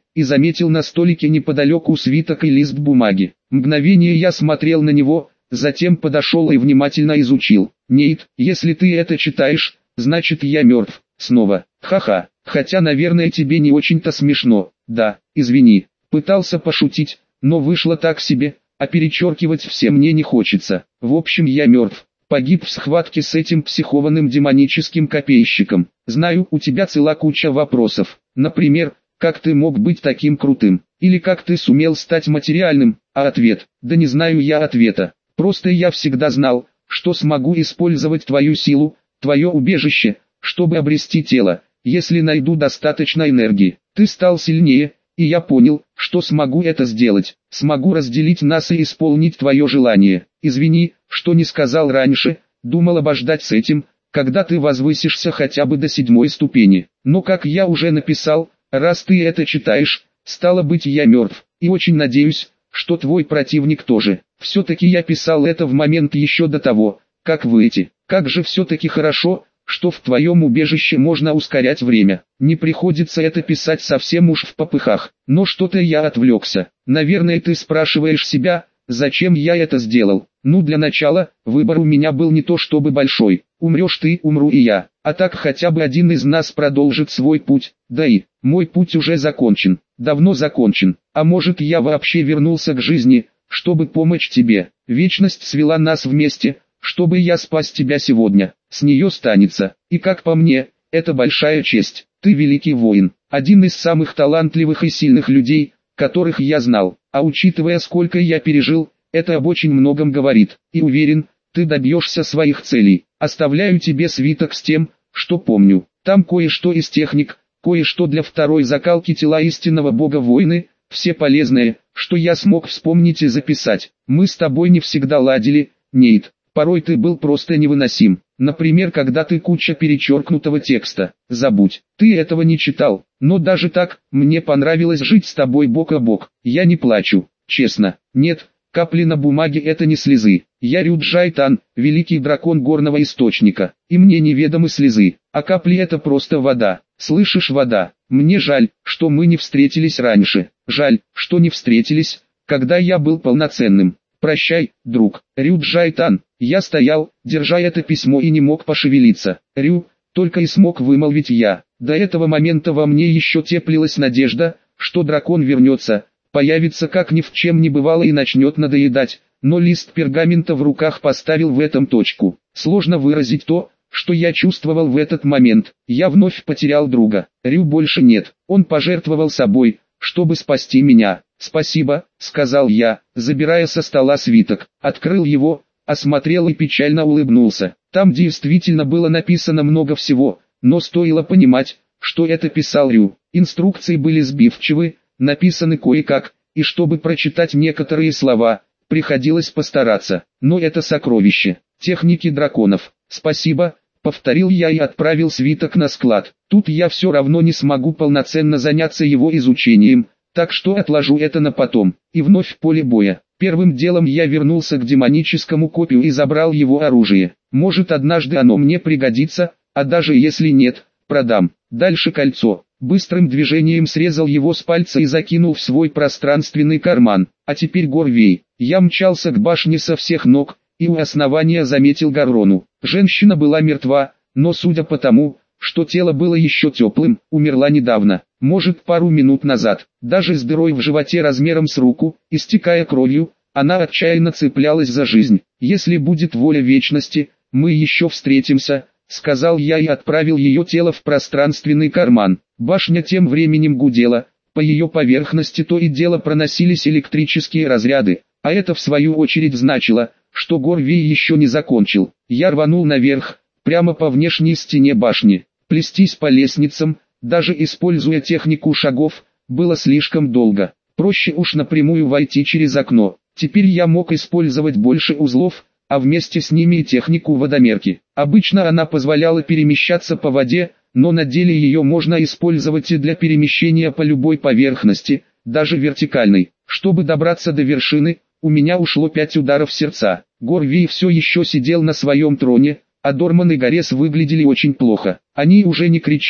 и заметил на столике неподалеку свиток и лист бумаги. Мгновение я смотрел на него, затем подошел и внимательно изучил. «Нейт, если ты это читаешь, значит я мертв». Снова. «Ха-ха, хотя наверное тебе не очень-то смешно». «Да, извини». Пытался пошутить, но вышло так себе, а перечеркивать все мне не хочется. В общем, я мертв. Погиб в схватке с этим психованным демоническим копейщиком. Знаю, у тебя цела куча вопросов. Например, как ты мог быть таким крутым? Или как ты сумел стать материальным? А ответ? Да не знаю я ответа. Просто я всегда знал, что смогу использовать твою силу, твое убежище, чтобы обрести тело, если найду достаточно энергии. Ты стал сильнее, и я понял, что смогу это сделать. Смогу разделить нас и исполнить твое желание. Извини, что не сказал раньше, думал обождать с этим, когда ты возвысишься хотя бы до седьмой ступени. Но как я уже написал, раз ты это читаешь, стало быть я мертв, и очень надеюсь, что твой противник тоже. Все-таки я писал это в момент еще до того, как выйти. Как же все-таки хорошо, что в твоем убежище можно ускорять время. Не приходится это писать совсем уж в попыхах. Но что-то я отвлекся. Наверное, ты спрашиваешь себя, зачем я это сделал. Ну, для начала, выбор у меня был не то чтобы большой. Умрешь ты, умру и я. А так хотя бы один из нас продолжит свой путь. Да и, мой путь уже закончен. Давно закончен. А может, я вообще вернулся к жизни, чтобы помочь тебе. Вечность свела нас вместе, чтобы я спас тебя сегодня. С нее станется. И как по мне, это большая честь. Ты великий воин. Один из самых талантливых и сильных людей, которых я знал. А учитывая, сколько я пережил, это об очень многом говорит. И уверен, ты добьешься своих целей. Оставляю тебе свиток с тем, что помню. Там кое-что из техник, кое-что для второй закалки тела истинного бога-воины, все полезное, что я смог вспомнить и записать. Мы с тобой не всегда ладили, Нейт. Порой ты был просто невыносим. Например, когда ты куча перечеркнутого текста. Забудь, ты этого не читал. Но даже так, мне понравилось жить с тобой бок о бок. Я не плачу, честно. Нет, капли на бумаге это не слезы. Я Рюджайтан, великий дракон горного источника. И мне неведомы слезы. А капли это просто вода. Слышишь, вода? Мне жаль, что мы не встретились раньше. Жаль, что не встретились, когда я был полноценным. Прощай, друг. Рюджайтан. Я стоял, держа это письмо и не мог пошевелиться. Рю, только и смог вымолвить я. До этого момента во мне еще теплилась надежда, что дракон вернется, появится как ни в чем не бывало и начнет надоедать, но лист пергамента в руках поставил в этом точку. Сложно выразить то, что я чувствовал в этот момент. Я вновь потерял друга. Рю больше нет. Он пожертвовал собой, чтобы спасти меня. «Спасибо», — сказал я, забирая со стола свиток. Открыл его, осмотрел и печально улыбнулся. Там действительно было написано много всего, но стоило понимать, что это писал Рю. Инструкции были сбивчивы, написаны кое-как, и чтобы прочитать некоторые слова, приходилось постараться. Но это сокровище. Техники драконов. «Спасибо», — повторил я и отправил свиток на склад. Тут я все равно не смогу полноценно заняться его изучением, так что отложу это на потом. И вновь в поле боя. Первым делом я вернулся к демоническому копию и забрал его оружие. Может, однажды оно мне пригодится, а даже если нет, продам. Дальше кольцо. Быстрым движением срезал его с пальца и закинул в свой пространственный карман. А теперь Горвей. Я мчался к башне со всех ног, и у основания заметил Гаррону. Женщина была мертва, но судя по тому, что тело было еще теплым, умерла недавно, может пару минут назад. Даже с дырой в животе размером с руку, истекая кровью, она отчаянно цеплялась за жизнь. «Если будет воля вечности, мы еще встретимся», — сказал я и отправил ее тело в пространственный карман. Башня тем временем гудела, по ее поверхности то и дело проносились электрические разряды, а это в свою очередь значило, что Горвей еще не закончил. Я рванул наверх, прямо по внешней стене башни. Плестись по лестницам, даже используя технику шагов, было слишком долго. Проще уж напрямую войти через окно. Теперь я мог использовать больше узлов, а вместе с ними и технику водомерки. Обычно она позволяла перемещаться по воде, но на деле ее можно использовать и для перемещения по любой поверхности, даже вертикальной. Чтобы добраться до вершины, у меня ушло пять ударов сердца. Горвей все еще сидел на своем троне, а Дорман и Горес выглядели очень плохо. Они уже не кричали,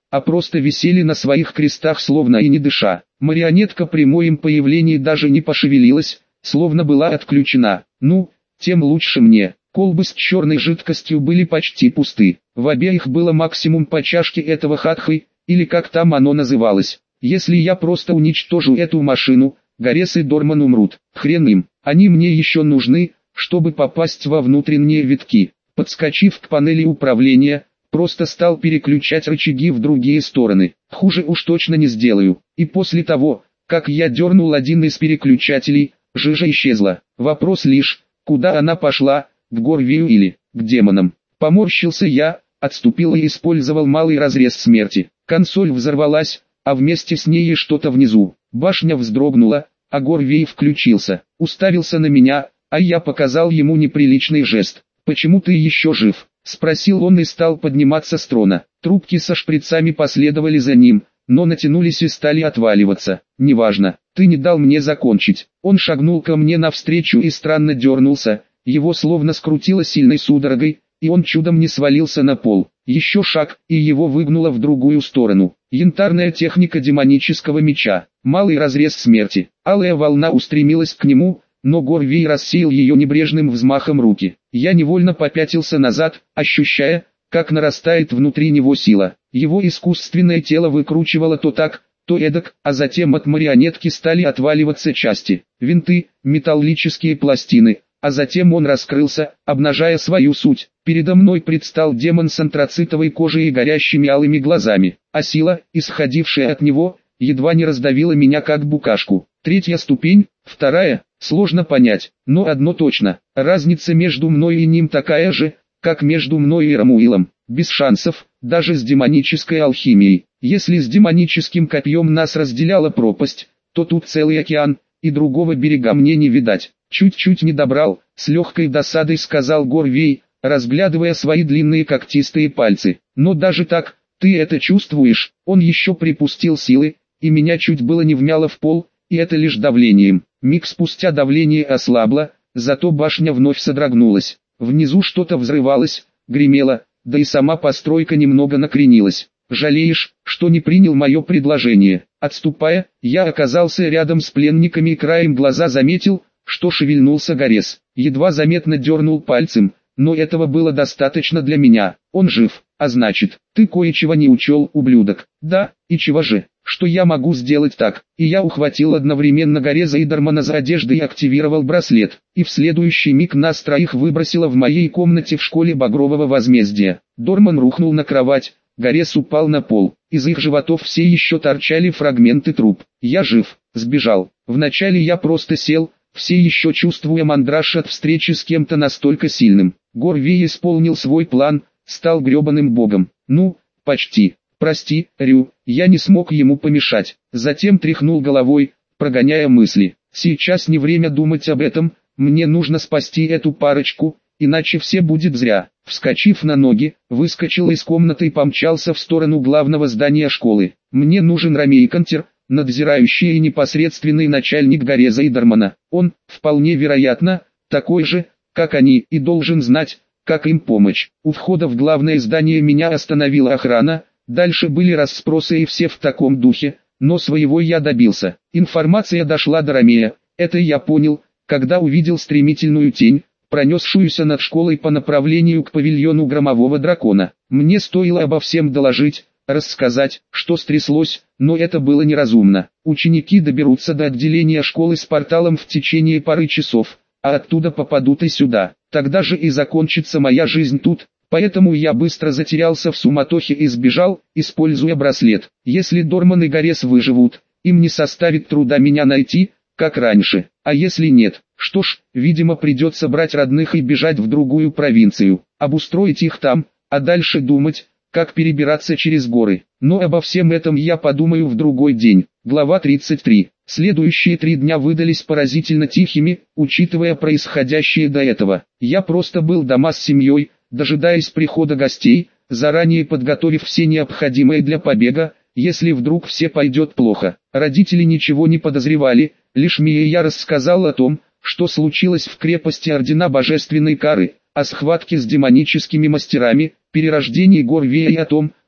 а просто висели на своих крестах словно и не дыша. Марионетка при моем появлении даже не пошевелилась, словно была отключена. Ну, тем лучше мне. Колбы с черной жидкостью были почти пусты. В обеих было максимум по чашке этого хатхы, или как там оно называлось. Если я просто уничтожу эту машину, Гарес и Дорман умрут. Хрен им, они мне еще нужны, чтобы попасть во внутренние витки. Подскочив к панели управления, просто стал переключать рычаги в другие стороны. Хуже уж точно не сделаю. И после того, как я дернул один из переключателей, жижа исчезла. Вопрос лишь, куда она пошла, к Горвию или к демонам. Поморщился я, отступил и использовал малый разрез смерти. Консоль взорвалась, а вместе с ней и что-то внизу. Башня вздрогнула, а Горвей включился, уставился на меня, а я показал ему неприличный жест. «Почему ты еще жив?» — спросил он и стал подниматься с трона. Трубки со шприцами последовали за ним, но натянулись и стали отваливаться. «Неважно, ты не дал мне закончить». Он шагнул ко мне навстречу и странно дернулся, его словно скрутило сильной судорогой, и он чудом не свалился на пол. Еще шаг, и его выгнуло в другую сторону. Янтарная техника демонического меча. Малый разрез смерти. Алая волна устремилась к нему, но Горвей рассеял ее небрежным взмахом руки. Я невольно попятился назад, ощущая, как нарастает внутри него сила. Его искусственное тело выкручивало то так, то эдак, а затем от марионетки стали отваливаться части, винты, металлические пластины, а затем он раскрылся, обнажая свою суть. Передо мной предстал демон с антрацитовой кожей и горящими алыми глазами, а сила, исходившая от него, едва не раздавила меня как букашку. Третья ступень, вторая, сложно понять, но одно точно, разница между мной и ним такая же, как между мной и Рамуилом, без шансов, даже с демонической алхимией. Если с демоническим копьем нас разделяла пропасть, то тут целый океан, и другого берега мне не видать. Чуть-чуть не добрал, с легкой досадой сказал Горвей, разглядывая свои длинные когтистые пальцы. Но даже так, ты это чувствуешь? Он еще припустил силы, и меня чуть было не вмяло в пол, и это лишь давлением. Миг спустя давление ослабло, зато башня вновь содрогнулась. Внизу что-то взрывалось, гремело, да и сама постройка немного накренилась. «Жалеешь, что не принял мое предложение?» Отступая, я оказался рядом с пленниками и краем глаза заметил, что шевельнулся Гарес. Едва заметно дернул пальцем, но этого было достаточно для меня. Он жив, а значит, ты кое-чего не учел, ублюдок. Да, и чего же? Что я могу сделать так? И я ухватил одновременно Гареза и Дормана за одежды и активировал браслет. И в следующий миг нас троих выбросило в моей комнате в школе Багрового возмездия. Дорман рухнул на кровать, Гарес упал на пол. Из их животов все еще торчали фрагменты труп. Я жив, сбежал. Вначале я просто сел, все еще чувствуя мандраж от встречи с кем-то настолько сильным. Горвей исполнил свой план, стал гребаным богом. Ну, почти. Прости, Рю, я не смог ему помешать. Затем тряхнул головой, прогоняя мысли. Сейчас не время думать об этом, мне нужно спасти эту парочку, иначе все будет зря. Вскочив на ноги, выскочил из комнаты и помчался в сторону главного здания школы. Мне нужен Ромей Контер, надзирающий и непосредственный начальник Гареза и Дормана. Он, вполне вероятно, такой же, как они, и должен знать, как им помочь. У входа в главное здание меня остановила охрана, дальше были расспросы и все в таком духе, но своего я добился. Информация дошла до Ромея, это я понял, когда увидел стремительную тень, пронесшуюся над школой по направлению к павильону громового дракона. Мне стоило обо всем доложить, рассказать, что стряслось, но это было неразумно. Ученики доберутся до отделения школы с порталом в течение пары часов, а оттуда попадут и сюда. Тогда же и закончится моя жизнь тут, поэтому я быстро затерялся в суматохе и сбежал, используя браслет. Если Дорман и Гарес выживут, им не составит труда меня найти, как раньше. А если нет, что ж, видимо придется брать родных и бежать в другую провинцию, обустроить их там, а дальше думать, как перебираться через горы. Но обо всем этом я подумаю в другой день. Глава тридцать три. Следующие три дня выдались поразительно тихими, учитывая происходящее до этого. Я просто был дома с семьей, дожидаясь прихода гостей, заранее подготовив все необходимое для побега, если вдруг все пойдет плохо. Родители ничего не подозревали, лишь Мия и я рассказал о том, что случилось в крепости Ордена Божественной Кары, о схватке с демоническими мастерами, перерождении Горвея и о том,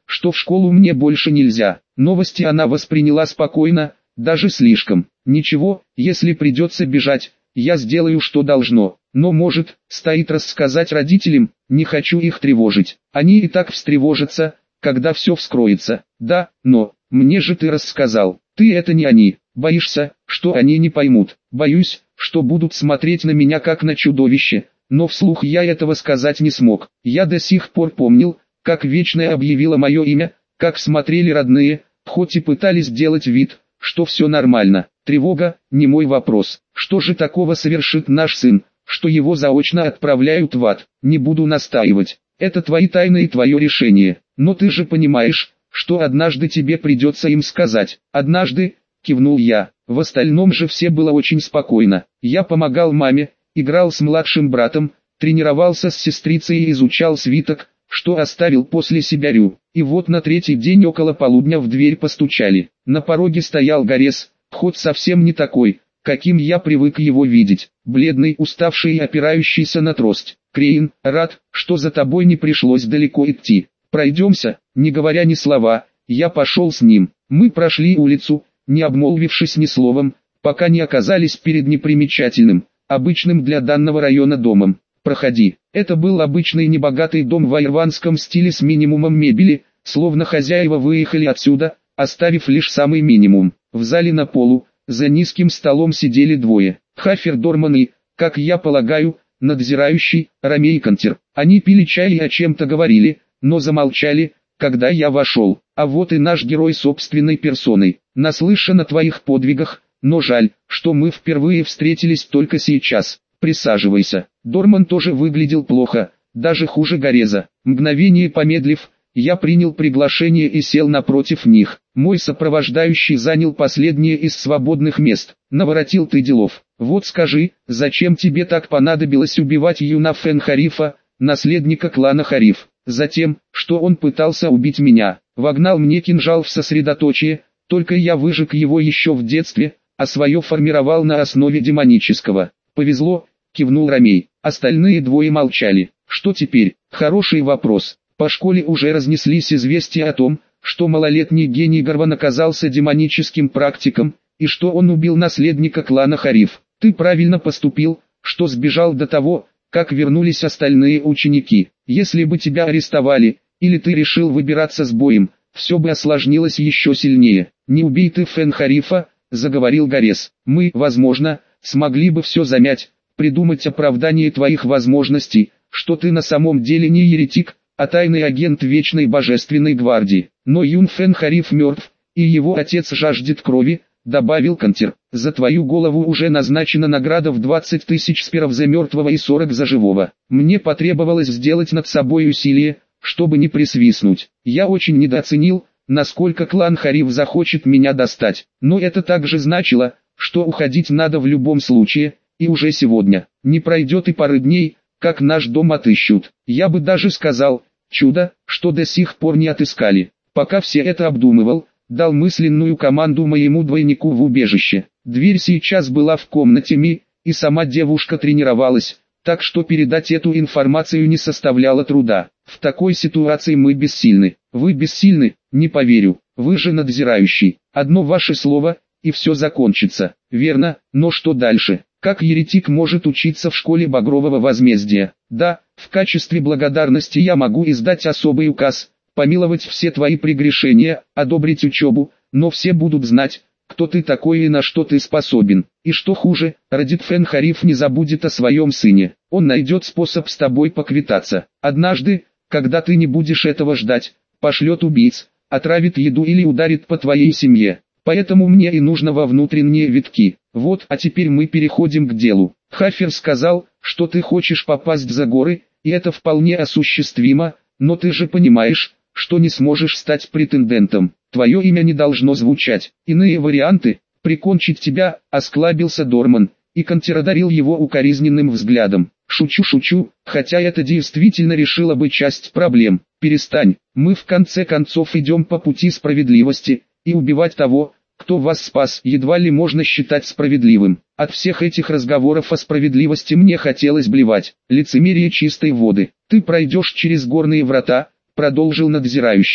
что в школу мне больше нельзя. Новости она восприняла спокойно, даже слишком. Ничего, если придется бежать, я сделаю что должно. Но может, стоит рассказать родителям, не хочу их тревожить. Они и так встревожатся, когда все вскроется. Да, но, мне же ты рассказал. Ты это не они. Боишься, что они не поймут. Боюсь, что будут смотреть на меня как на чудовище. Но вслух я этого сказать не смог. Я до сих пор помнил, как Вечная объявила мое имя, как смотрели родные, хоть и пытались сделать вид, что все нормально. Тревога, не мой вопрос. Что же такого совершит наш сын, что его заочно отправляют в ад? Не буду настаивать. Это твои тайны и твое решение. Но ты же понимаешь, что однажды тебе придется им сказать. Однажды, кивнул я. В остальном же все было очень спокойно. Я помогал маме, играл с младшим братом, тренировался с сестрицей и изучал свиток, что оставил после себя Рю. И вот на третий день около полудня в дверь постучали. На пороге стоял Горес, хоть совсем не такой, каким я привык его видеть. Бледный, уставший и опирающийся на трость. «Крейн, рад, что за тобой не пришлось далеко идти. Пройдемся». Не говоря ни слова, я пошел с ним. Мы прошли улицу, не обмолвившись ни словом, пока не оказались перед непримечательным, обычным для данного района домом. «Проходи». Это был обычный небогатый дом в айрванском стиле с минимумом мебели, словно хозяева выехали отсюда, оставив лишь самый минимум. В зале на полу, за низким столом сидели двое. Хафер Дорман и, как я полагаю, надзирающий, Ромей Кантер. Они пили чай и о чем-то говорили, но замолчали, когда я вошел. А вот и наш герой собственной персоной. Наслышан о твоих подвигах, но жаль, что мы впервые встретились только сейчас. Присаживайся. Дорман тоже выглядел плохо, даже хуже Гореза. Мгновение помедлив, я принял приглашение и сел напротив них. Мой сопровождающий занял последнее из свободных мест. Наворотил ты делов. Вот скажи, зачем тебе так понадобилось убивать Юна Фен-Харифа, наследника клана Хариф? Затем, что он пытался убить меня, вогнал мне кинжал в сосредоточие, только я выжег его еще в детстве, а свое формировал на основе демонического. Повезло, кивнул Ромей. Остальные двое молчали. Что теперь? Хороший вопрос. По школе уже разнеслись известия о том, что малолетний гений Гарван оказался демоническим практиком, и что он убил наследника клана Хариф. Ты правильно поступил, что сбежал до того, как вернулись остальные ученики. Если бы тебя арестовали, или ты решил выбираться с боем, все бы осложнилось еще сильнее. Не убей ты Фен-Харифа, заговорил Горес. Мы, возможно, смогли бы все замять, придумать оправдание твоих возможностей, что ты на самом деле не еретик, а тайный агент Вечной Божественной Гвардии. Но Юн Фен-Хариф мертв, и его отец жаждет крови, добавил Кантер. За твою голову уже назначена награда в двадцать тысяч сперов за мертвого и сорок за живого. Мне потребовалось сделать над собой усилие, чтобы не присвистнуть. Я очень недооценил, насколько клан Хариф захочет меня достать. Но это также значило, что уходить надо в любом случае, и уже сегодня. Не пройдет и пары дней, как наш дом отыщут. Я бы даже сказал, чудо, что до сих пор не отыскали. Пока все это обдумывал, дал мысленную команду моему двойнику в убежище. Дверь сейчас была в комнате Ми, и сама девушка тренировалась, так что передать эту информацию не составляло труда. В такой ситуации мы бессильны. Вы бессильны, не поверю. Вы же надзирающий. Одно ваше слово, и все закончится. Верно, но что дальше? Как еретик может учиться в школе Багрового возмездия? Да, в качестве благодарности я могу издать особый указ, помиловать все твои прегрешения, одобрить учебу, но все будут знать, кто ты такой и на что ты способен. И что хуже, Радит Фен-Хариф не забудет о своем сыне. Он найдет способ с тобой поквитаться. Однажды, когда ты не будешь этого ждать, пошлет убийц, отравит еду или ударит по твоей семье. Поэтому мне и нужно во внутренние витки. Вот, а теперь мы переходим к делу. Хафер сказал, что ты хочешь попасть за горы, и это вполне осуществимо, но ты же понимаешь, что не сможешь стать претендентом. Твое имя не должно звучать. Иные варианты – прикончить тебя, осклабился Дорман, и Кантер одарил его укоризненным взглядом. Шучу-шучу, хотя это действительно решило бы часть проблем. Перестань, мы в конце концов идем по пути справедливости, и убивать того, кто вас спас, едва ли можно считать справедливым. От всех этих разговоров о справедливости мне хотелось блевать. Лицемерие чистой воды. Ты пройдешь через горные врата, продолжил надзирающий.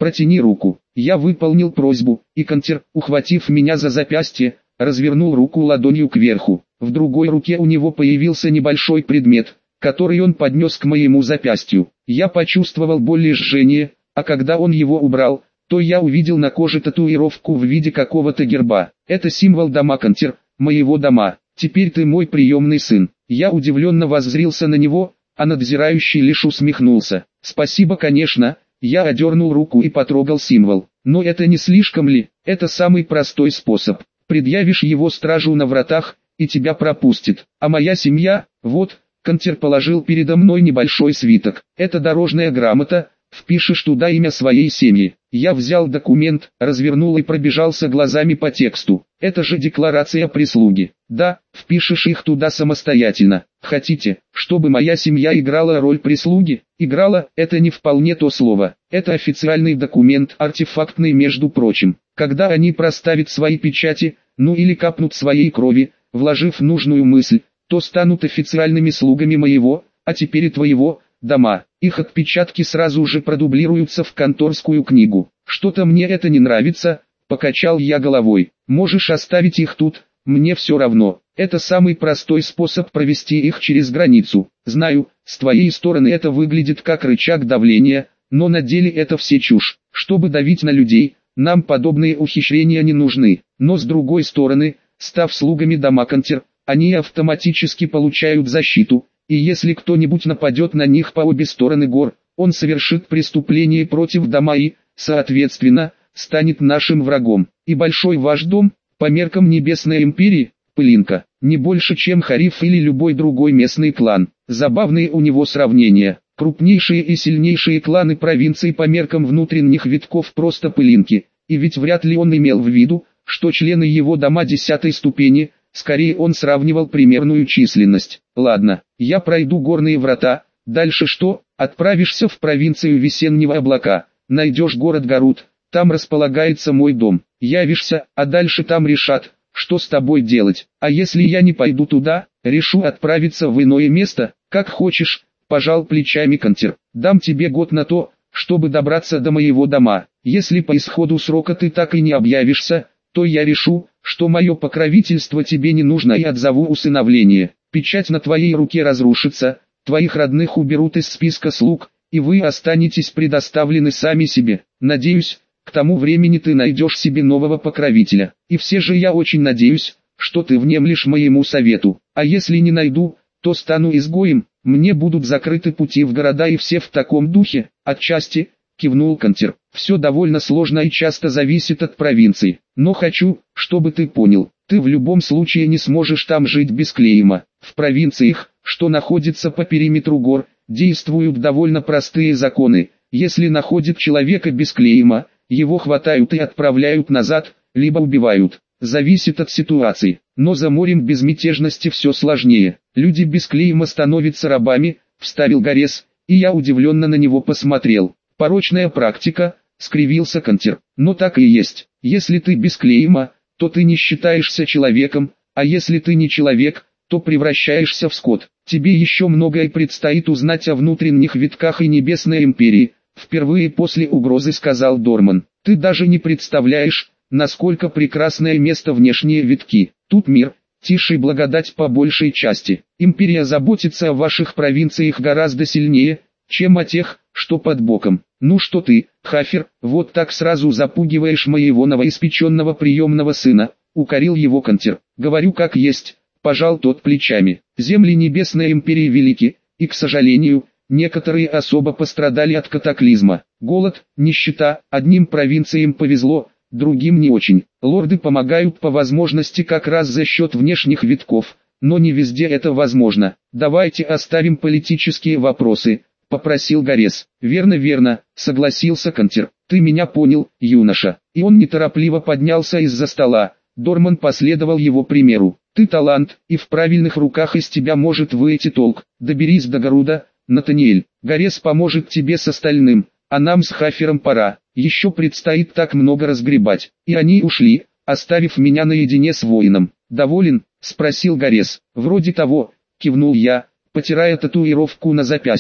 Протяни руку. Я выполнил просьбу, и Кантер, ухватив меня за запястье, развернул руку ладонью кверху. В другой руке у него появился небольшой предмет, который он поднес к моему запястью. Я почувствовал боль и жжение, а когда он его убрал, то я увидел на коже татуировку в виде какого-то герба. Это символ дома Кантер, моего дома. Теперь ты мой приемный сын. Я удивленно воззрился на него, а надзирающий лишь усмехнулся. Спасибо, конечно. Я одернул руку и потрогал символ. Но это не слишком ли? Это самый простой способ. Предъявишь его стражу на вратах, и тебя пропустит. А моя семья, вот, Кантер положил передо мной небольшой свиток. Это дорожная грамота, впишешь туда имя своей семьи. Я взял документ, развернул и пробежался глазами по тексту. Это же декларация прислуги. Да, впишешь их туда самостоятельно. Хотите, чтобы моя семья играла роль прислуги? Играла, это не вполне то слово. Это официальный документ, артефактный между прочим. Когда они проставят свои печати, ну или капнут своей крови, вложив нужную мысль, то станут официальными слугами моего, а теперь и твоего, дома. Их отпечатки сразу же продублируются в конторскую книгу. Что-то мне это не нравится, покачал я головой. Можешь оставить их тут, мне все равно. Это самый простой способ провести их через границу. Знаю, с твоей стороны это выглядит как рычаг давления, но на деле это все чушь. Чтобы давить на людей, нам подобные ухищрения не нужны. Но с другой стороны, став слугами дома Кантер, они автоматически получают защиту, и если кто-нибудь нападет на них по обе стороны гор, он совершит преступление против дома и, соответственно, станет нашим врагом. И большой ваш дом, по меркам Небесной Империи, пылинка, не больше чем Хариф или любой другой местный клан. Забавные у него сравнения. Крупнейшие и сильнейшие кланы провинции по меркам внутренних витков просто пылинки, и ведь вряд ли он имел в виду, что члены его дома десятой ступени, скорее он сравнивал примерную численность. Ладно, я пройду горные врата, дальше что? Отправишься в провинцию Весеннего Облака, найдешь город Гарут, там располагается мой дом, явишься, а дальше там решат, что с тобой делать. А если я не пойду туда, решу отправиться в иное место, как хочешь, пожал плечами Кантер. Дам тебе год на то, чтобы добраться до моего дома. Если по исходу срока ты так и не объявишься, то я решу, что мое покровительство тебе не нужно и отзову усыновление. Печать на твоей руке разрушится, твоих родных уберут из списка слуг, и вы останетесь предоставлены сами себе. Надеюсь, к тому времени ты найдешь себе нового покровителя. И все же я очень надеюсь, что ты внемлешь моему совету. А если не найду, то стану изгоем, мне будут закрыты пути в города и все в таком духе. Отчасти, кивнул Кантер. Все довольно сложно и часто зависит от провинции. Но хочу, чтобы ты понял, ты в любом случае не сможешь там жить без клейма. В провинциях, что находятся по периметру гор, действуют довольно простые законы. Если находят человека без клейма, его хватают и отправляют назад, либо убивают. Зависит от ситуации. Но за морем безмятежности все сложнее. Люди без клейма становятся рабами, вставил Гарес, и я удивленно на него посмотрел. Порочная практика, скривился Кантер. Но так и есть. Если ты без клейма, то ты не считаешься человеком, а если ты не человек, то превращаешься в скот. Тебе еще многое предстоит узнать о внутренних витках и Небесной Империи, впервые после угрозы сказал Дорман. Ты даже не представляешь, насколько прекрасное место внешние витки. Тут мир, тишь и благодать по большей части. Империя заботится о ваших провинциях гораздо сильнее, чем о тех, что под боком. Ну что ты, Хафер, вот так сразу запугиваешь моего новоиспеченного приемного сына, укорил его Кантер. Говорю как есть, пожал тот плечами. Земли Небесной Империи велики, и, к сожалению, некоторые особо пострадали от катаклизма. Голод, нищета, одним провинциям повезло, другим не очень. Лорды помогают по возможности как раз за счет внешних витков, но не везде это возможно. Давайте оставим политические вопросы, попросил Гарес. Верно, верно, согласился Кантер. Ты меня понял, юноша. И он неторопливо поднялся из-за стола. Дорман последовал его примеру. Ты талант, и в правильных руках из тебя может выйти толк. Доберись до Гаруда, Натаниэль. Гарес поможет тебе с остальным, а нам с Хафером пора. Еще предстоит так много разгребать. И они ушли, оставив меня наедине с воином. Доволен? Спросил Гарес. Вроде того, кивнул я, потирая татуировку на запястье.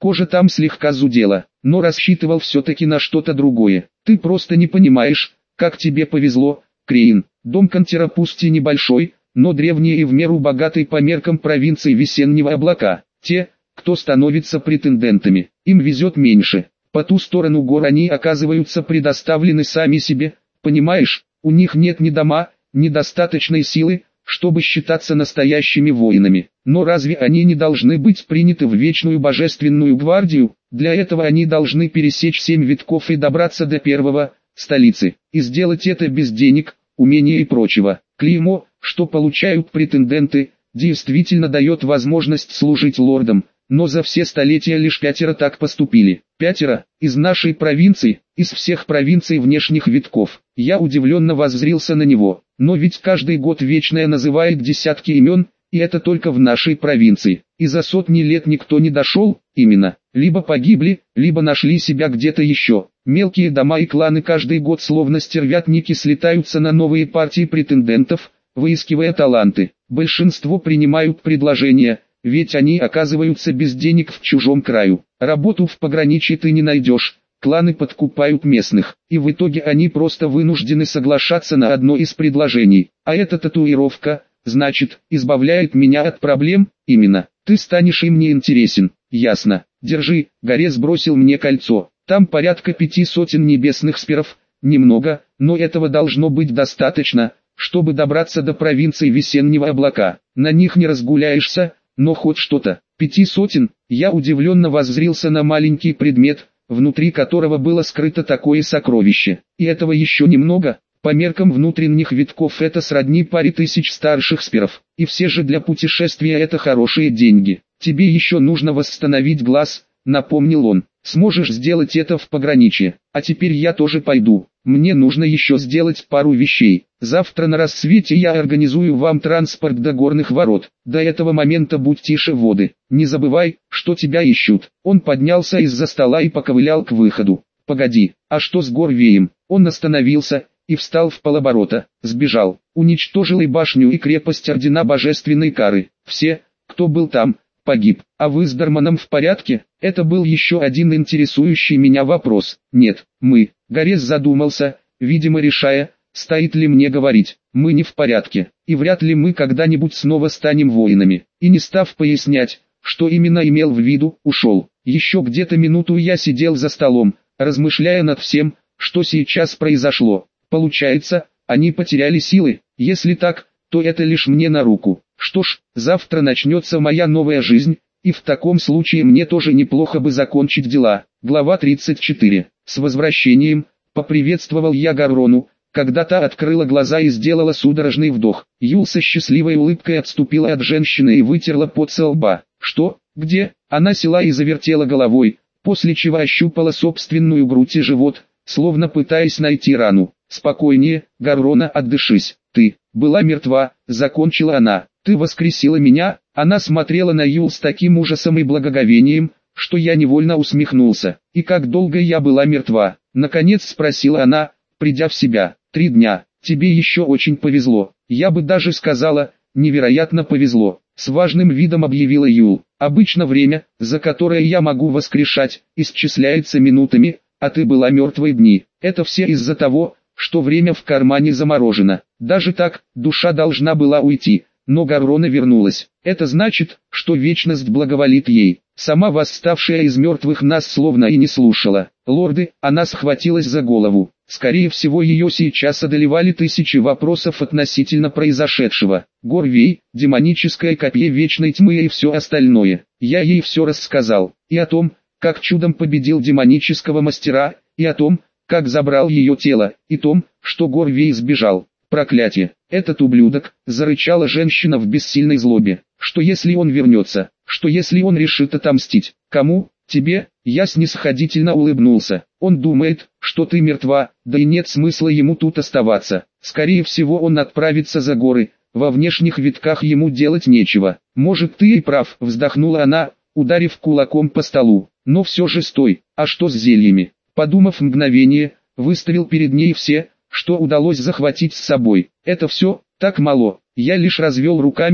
Кожа там слегка зудела, но рассчитывал все-таки на что-то другое. Ты просто не понимаешь, как тебе повезло, Крейн. Дом Кантера пусть и небольшой, но древний и в меру богатый по меркам провинции весеннего облака. Те, кто становится претендентами, им везет меньше. По ту сторону гор они оказываются предоставлены сами себе, понимаешь, у них нет ни дома, ни достаточной силы, чтобы считаться настоящими воинами. Но разве они не должны быть приняты в вечную божественную гвардию? Для этого они должны пересечь семь витков и добраться до первого, столицы, и сделать это без денег, умения и прочего. Клеймо, что получают претенденты, действительно дает возможность служить лордам, но за все столетия лишь пятеро так поступили. Пятеро, из нашей провинции, из всех провинций внешних витков. Я удивленно воззрился на него, но ведь каждый год Вечная называет десятки имен, и это только в нашей провинции. И за сотни лет никто не дошел, именно, либо погибли, либо нашли себя где-то еще. Мелкие дома и кланы каждый год словно стервятники слетаются на новые партии претендентов, выискивая таланты. Большинство принимают предложения, ведь они оказываются без денег в чужом краю. Работу в пограничье ты не найдешь, кланы подкупают местных, и в итоге они просто вынуждены соглашаться на одно из предложений. А эта татуировка, значит, избавляет меня от проблем, именно, ты станешь им не интересен, ясно. Держи, Горец бросил мне кольцо, там порядка пяти сотен небесных сферов, немного, но этого должно быть достаточно, чтобы добраться до провинции весеннего облака. На них не разгуляешься, но хоть что-то. Пяти сотен, я удивленно воззрился на маленький предмет, внутри которого было скрыто такое сокровище. И этого еще немного, по меркам внутренних витков это сродни паре тысяч старших сферов. И все же для путешествия это хорошие деньги. Тебе еще нужно восстановить глаз, напомнил он. Сможешь сделать это в пограничье. А теперь я тоже пойду. Мне нужно еще сделать пару вещей. Завтра на рассвете я организую вам транспорт до горных ворот. До этого момента будь тише воды. Не забывай, что тебя ищут. Он поднялся из-за стола и поковылял к выходу. Погоди, а что с Горвеем? Он остановился и встал в полоборота. Сбежал. Уничтожил и башню, и крепость Ордена Божественной Кары. Все, кто был там, погиб. А вы с Дарманом в порядке? Это был еще один интересующий меня вопрос. Нет, мы. Горец задумался, видимо решая, стоит ли мне говорить. Мы не в порядке, и вряд ли мы когда-нибудь снова станем воинами. И не став пояснять, что именно имел в виду, ушел. Еще где-то минуту я сидел за столом, размышляя над всем, что сейчас произошло. Получается, они потеряли силы. Если так, то это лишь мне на руку. Что ж, завтра начнется моя новая жизнь, и в таком случае мне тоже неплохо бы закончить дела. Глава тридцать четыре. С возвращением, поприветствовал я Гаррону, когда та открыла глаза и сделала судорожный вдох. Юл со счастливой улыбкой отступила от женщины и вытерла пот со лба. Что? Где? Она села и завертела головой, после чего ощупала собственную грудь и живот, словно пытаясь найти рану. Спокойнее, Гаррона, отдышись. Ты была мертва, закончила она. Ты воскресила меня. Она смотрела на Юл с таким ужасом и благоговением, что я невольно усмехнулся. И как долго я была мертва? Наконец спросила она, придя в себя. Три дня. Тебе еще очень повезло. Я бы даже сказала, невероятно повезло. С важным видом объявила Юл. Обычно время, за которое я могу воскрешать, исчисляется минутами, а ты была мертвой дни. Это все из-за того, что время в кармане заморожено. Даже так, душа должна была уйти, но Гаррона вернулась. Это значит, что вечность благоволит ей. Сама восставшая из мертвых нас словно и не слушала. Лорды, она схватилась за голову. Скорее всего, ее сейчас одолевали тысячи вопросов относительно произошедшего. Горвей, демоническое копье вечной тьмы и все остальное. Я ей все рассказал. И о том, как чудом победил демонического мастера, и о том, как забрал ее тело, и том, что Горвей сбежал. Проклятие! Этот ублюдок, зарычала женщина в бессильной злобе. Что если он вернется? Что если он решит отомстить? Кому? Тебе? Я снисходительно улыбнулся. Он думает, что ты мертва, да и нет смысла ему тут оставаться. Скорее всего он отправится за горы, во внешних витках ему делать нечего. Может ты и прав, вздохнула она, ударив кулаком по столу. Но все же стой, а что с зельями? Подумав мгновение, выставил перед ней все, что удалось захватить с собой. Это все, так мало. Я лишь развел руками,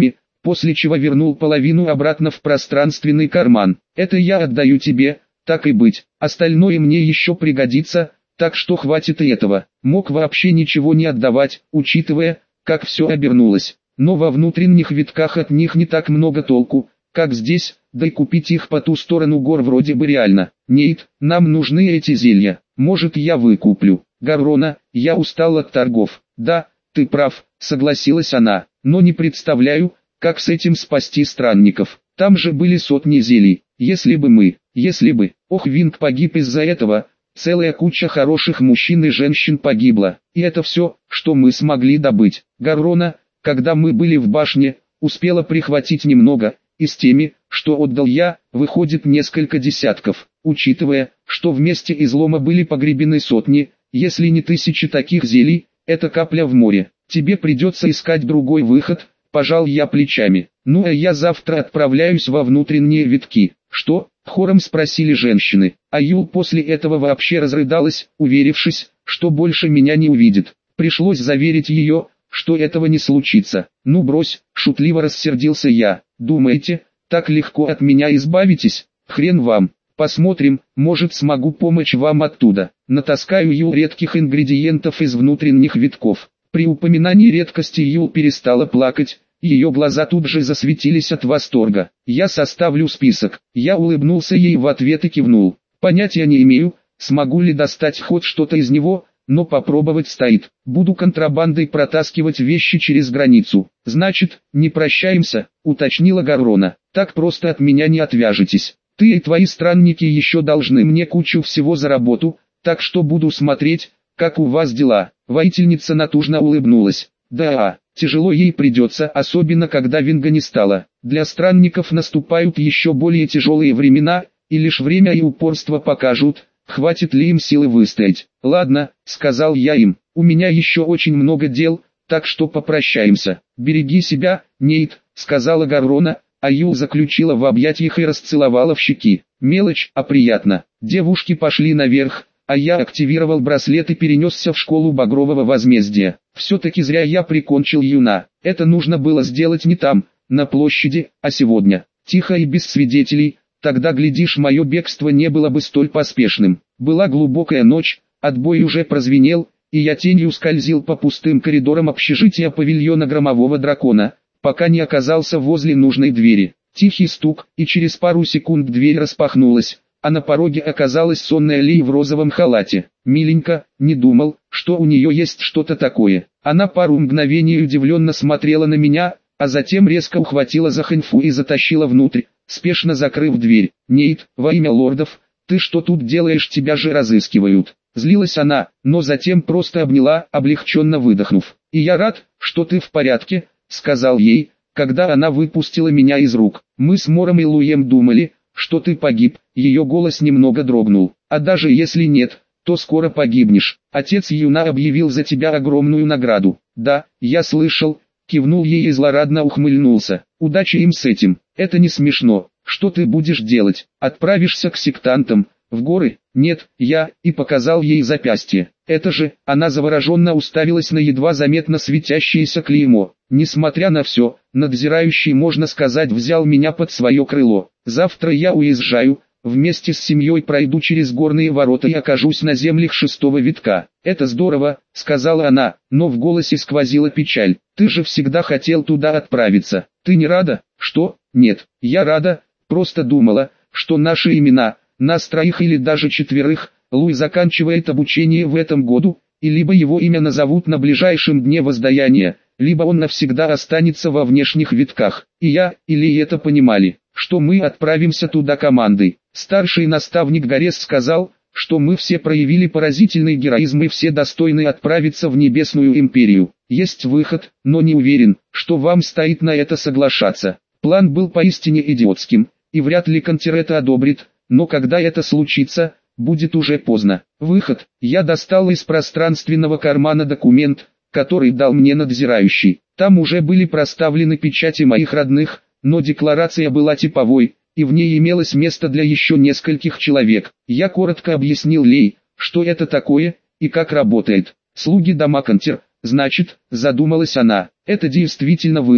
после чего вернул половину обратно в пространственный карман. Это я отдаю тебе, так и быть, остальное мне еще пригодится, так что хватит и этого. Мог вообще ничего не отдавать, учитывая, как все обернулось. Но во внутренних витках от них не так много толку, как здесь, да и купить их по ту сторону гор вроде бы реально. Нейт, нам нужны эти зелья, может я выкуплю. Гаррона, я устал от торгов. Да, ты прав, согласилась она, но не представляю, как с этим спасти странников. Там же были сотни зелий. Если бы мы, если бы, ох, Винг погиб из-за этого, целая куча хороших мужчин и женщин погибла. И это все, что мы смогли добыть. Гаррона, когда мы были в башне, успела прихватить немного, и с теми, что отдал я, выходит несколько десятков. Учитывая, что в месте излома были погребены сотни, если не тысячи таких зелий, это капля в море. Тебе придется искать другой выход, пожал я плечами. Ну а я завтра отправляюсь во внутренние витки. Что? Хором спросили женщины. А Юл после этого вообще разрыдалась, уверившись, что больше меня не увидит. Пришлось заверить ее, что этого не случится. Ну брось, шутливо рассердился я. Думаете, так легко от меня избавитесь? Хрен вам. Посмотрим, может смогу помочь вам оттуда. Натаскаю Юл редких ингредиентов из внутренних витков. При упоминании редкости Юл перестала плакать, ее глаза тут же засветились от восторга. Я составлю список. Я улыбнулся ей в ответ и кивнул. Понятия не имею, смогу ли достать хоть что-то из него, но попробовать стоит. Буду контрабандой протаскивать вещи через границу. Значит, не прощаемся, уточнила Гаррона. Так просто от меня не отвяжетесь. Ты и твои странники еще должны мне кучу всего за работу, так что буду смотреть, как у вас дела. Воительница натужно улыбнулась. Да, тяжело ей придется, особенно когда Винга не стало. Для странников наступают еще более тяжелые времена, и лишь время и упорство покажут, хватит ли им силы выстоять. Ладно, сказал я им, у меня еще очень много дел, так что попрощаемся. Береги себя, Нейт, сказала Гаррона, а Юл заключила в объятиях и расцеловала в щеки. Мелочь, а приятно. Девушки пошли наверх, а я активировал браслет и перенесся в школу Багрового возмездия. Все-таки зря я прикончил Юна. Это нужно было сделать не там, на площади, а сегодня. Тихо и без свидетелей, тогда, глядишь, мое бегство не было бы столь поспешным. Была глубокая ночь, отбой уже прозвенел, и я тенью скользил по пустым коридорам общежития павильона Громового Дракона, пока не оказался возле нужной двери. Тихий стук, и через пару секунд дверь распахнулась, а на пороге оказалась сонная Лей в розовом халате. Миленько, не думал, что у нее есть что-то такое. Она пару мгновений удивленно смотрела на меня, а затем резко ухватила за хинфу и затащила внутрь, спешно закрыв дверь. «Нейт, во имя лордов, ты что тут делаешь, тебя же разыскивают». Злилась она, но затем просто обняла, облегченно выдохнув. «И я рад, что ты в порядке», — сказал ей, когда она выпустила меня из рук. «Мы с Мором и Луем думали, что ты погиб», ее голос немного дрогнул. «А даже если нет, то скоро погибнешь. Отец Юна объявил за тебя огромную награду». «Да, я слышал», кивнул ей и злорадно ухмыльнулся. «Удачи им с этим. Это не смешно. Что ты будешь делать? Отправишься к сектантам, в горы?» «Нет, я», и показал ей запястье. «Это же», она завороженно уставилась на едва заметно светящееся клеймо. Несмотря на все, надзирающий, можно сказать, взял меня под свое крыло. «Завтра я уезжаю, вместе с семьей пройду через горные ворота и окажусь на землях шестого витка». «Это здорово», — сказала она, но в голосе сквозила печаль. «Ты же всегда хотел туда отправиться. Ты не рада?» «Что? Нет, я рада, просто думала, что наши имена, нас троих или даже четверых, Луи заканчивает обучение в этом году, и либо его имя назовут на ближайшем дне воздаяния, либо он навсегда останется во внешних витках. И я, и Ли это понимали, что мы отправимся туда командой. Старший наставник Горес сказал, что мы все проявили поразительный героизм и все достойны отправиться в Небесную Империю. Есть выход, но не уверен, что вам стоит на это соглашаться. План был поистине идиотским, и вряд ли Контер это одобрит, но когда это случится, будет уже поздно. Выход. Я достал из пространственного кармана документ, который дал мне надзирающий. Там уже были проставлены печати моих родных, но декларация была типовой, и в ней имелось место для еще нескольких человек. Я коротко объяснил Лей, что это такое, и как работает. Слуги дома Контер, значит, задумалась она. Это действительно выход,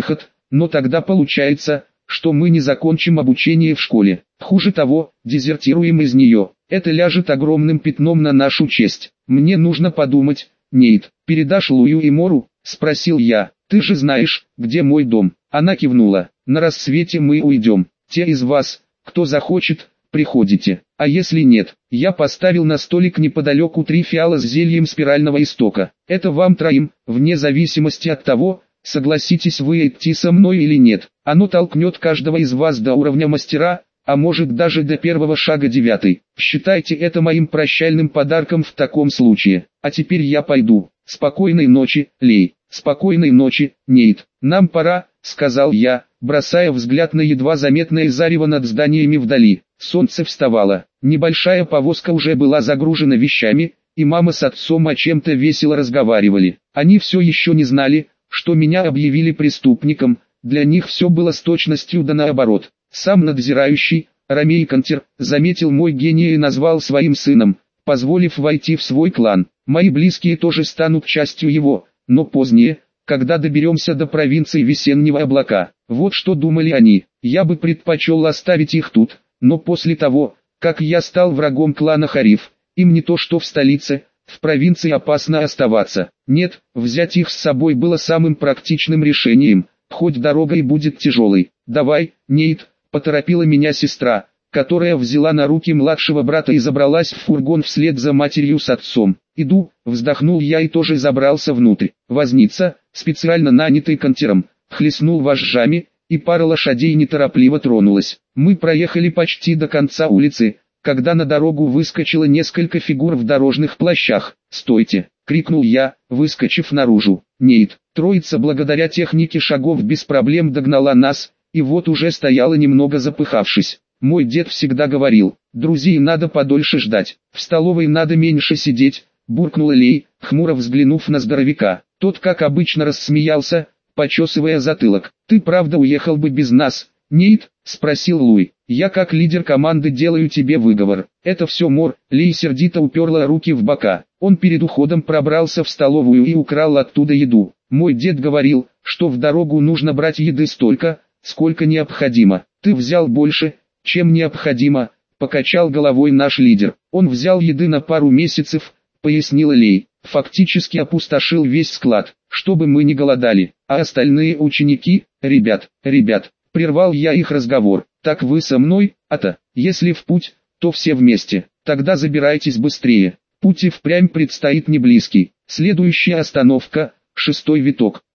но тогда получается, что мы не закончим обучение в школе. Хуже того, дезертируем из нее. Это ляжет огромным пятном на нашу честь. Мне нужно подумать. Нейт, передашь Лую и Мору? Спросил я. Ты же знаешь, где мой дом. Она кивнула. На рассвете мы уйдем. Те из вас, кто захочет, приходите. А если нет, я поставил на столик неподалеку три фиала с зельем спирального истока. Это вам троим, вне зависимости от того, согласитесь вы идти со мной или нет. Оно толкнет каждого из вас до уровня мастера, а может даже до первого шага девятый. Считайте это моим прощальным подарком в таком случае. А теперь я пойду. Спокойной ночи, Лей. Спокойной ночи, Нейт. Нам пора, сказал я, бросая взгляд на едва заметное зарево над зданиями вдали. Солнце вставало. Небольшая повозка уже была загружена вещами, и мама с отцом о чем-то весело разговаривали. Они все еще не знали, что меня объявили преступником. Для них все было с точностью да наоборот. Сам надзирающий, Ромей Кантер, заметил мой гений и назвал своим сыном, позволив войти в свой клан. Мои близкие тоже станут частью его, но позднее, когда доберемся до провинции Весеннего облака. Вот что думали они. Я бы предпочел оставить их тут, но после того, как я стал врагом клана Хариф, им не то что в столице, в провинции опасно оставаться. Нет, взять их с собой было самым практичным решением, хоть дорога и будет тяжелой. Давай, Нейт, поторопила меня сестра, которая взяла на руки младшего брата и забралась в фургон вслед за матерью с отцом. Иду, вздохнул я и тоже забрался внутрь. Возница, специально нанятый Кантером, хлестнул вожжами, и пара лошадей неторопливо тронулась. Мы проехали почти до конца улицы, когда на дорогу выскочило несколько фигур в дорожных плащах. «Стойте!» — крикнул я, выскочив наружу. Нейт, троица благодаря технике шагов без проблем догнала нас, и вот уже стояла немного запыхавшись. Мой дед всегда говорил, друзей надо подольше ждать, в столовой надо меньше сидеть, буркнула Лей, хмуро взглянув на здоровяка. Тот как обычно рассмеялся, почесывая затылок. «Ты правда уехал бы без нас, Нейт?» — спросил Луи. «Я как лидер команды делаю тебе выговор. Это все Мор». Лей сердито уперла руки в бока. Он перед уходом пробрался в столовую и украл оттуда еду. Мой дед говорил, что в дорогу нужно брать еды столько, сколько необходимо. Ты взял больше, чем необходимо, покачал головой наш лидер. Он взял еды на пару месяцев, пояснила Лей. Фактически опустошил весь склад, чтобы мы не голодали. А остальные ученики, ребят, ребят, прервал я их разговор. Так вы со мной, а-то, если в путь, то все вместе. Тогда забирайтесь быстрее. Путь и впрямь предстоит не близкий. Следующая остановка, шестой виток.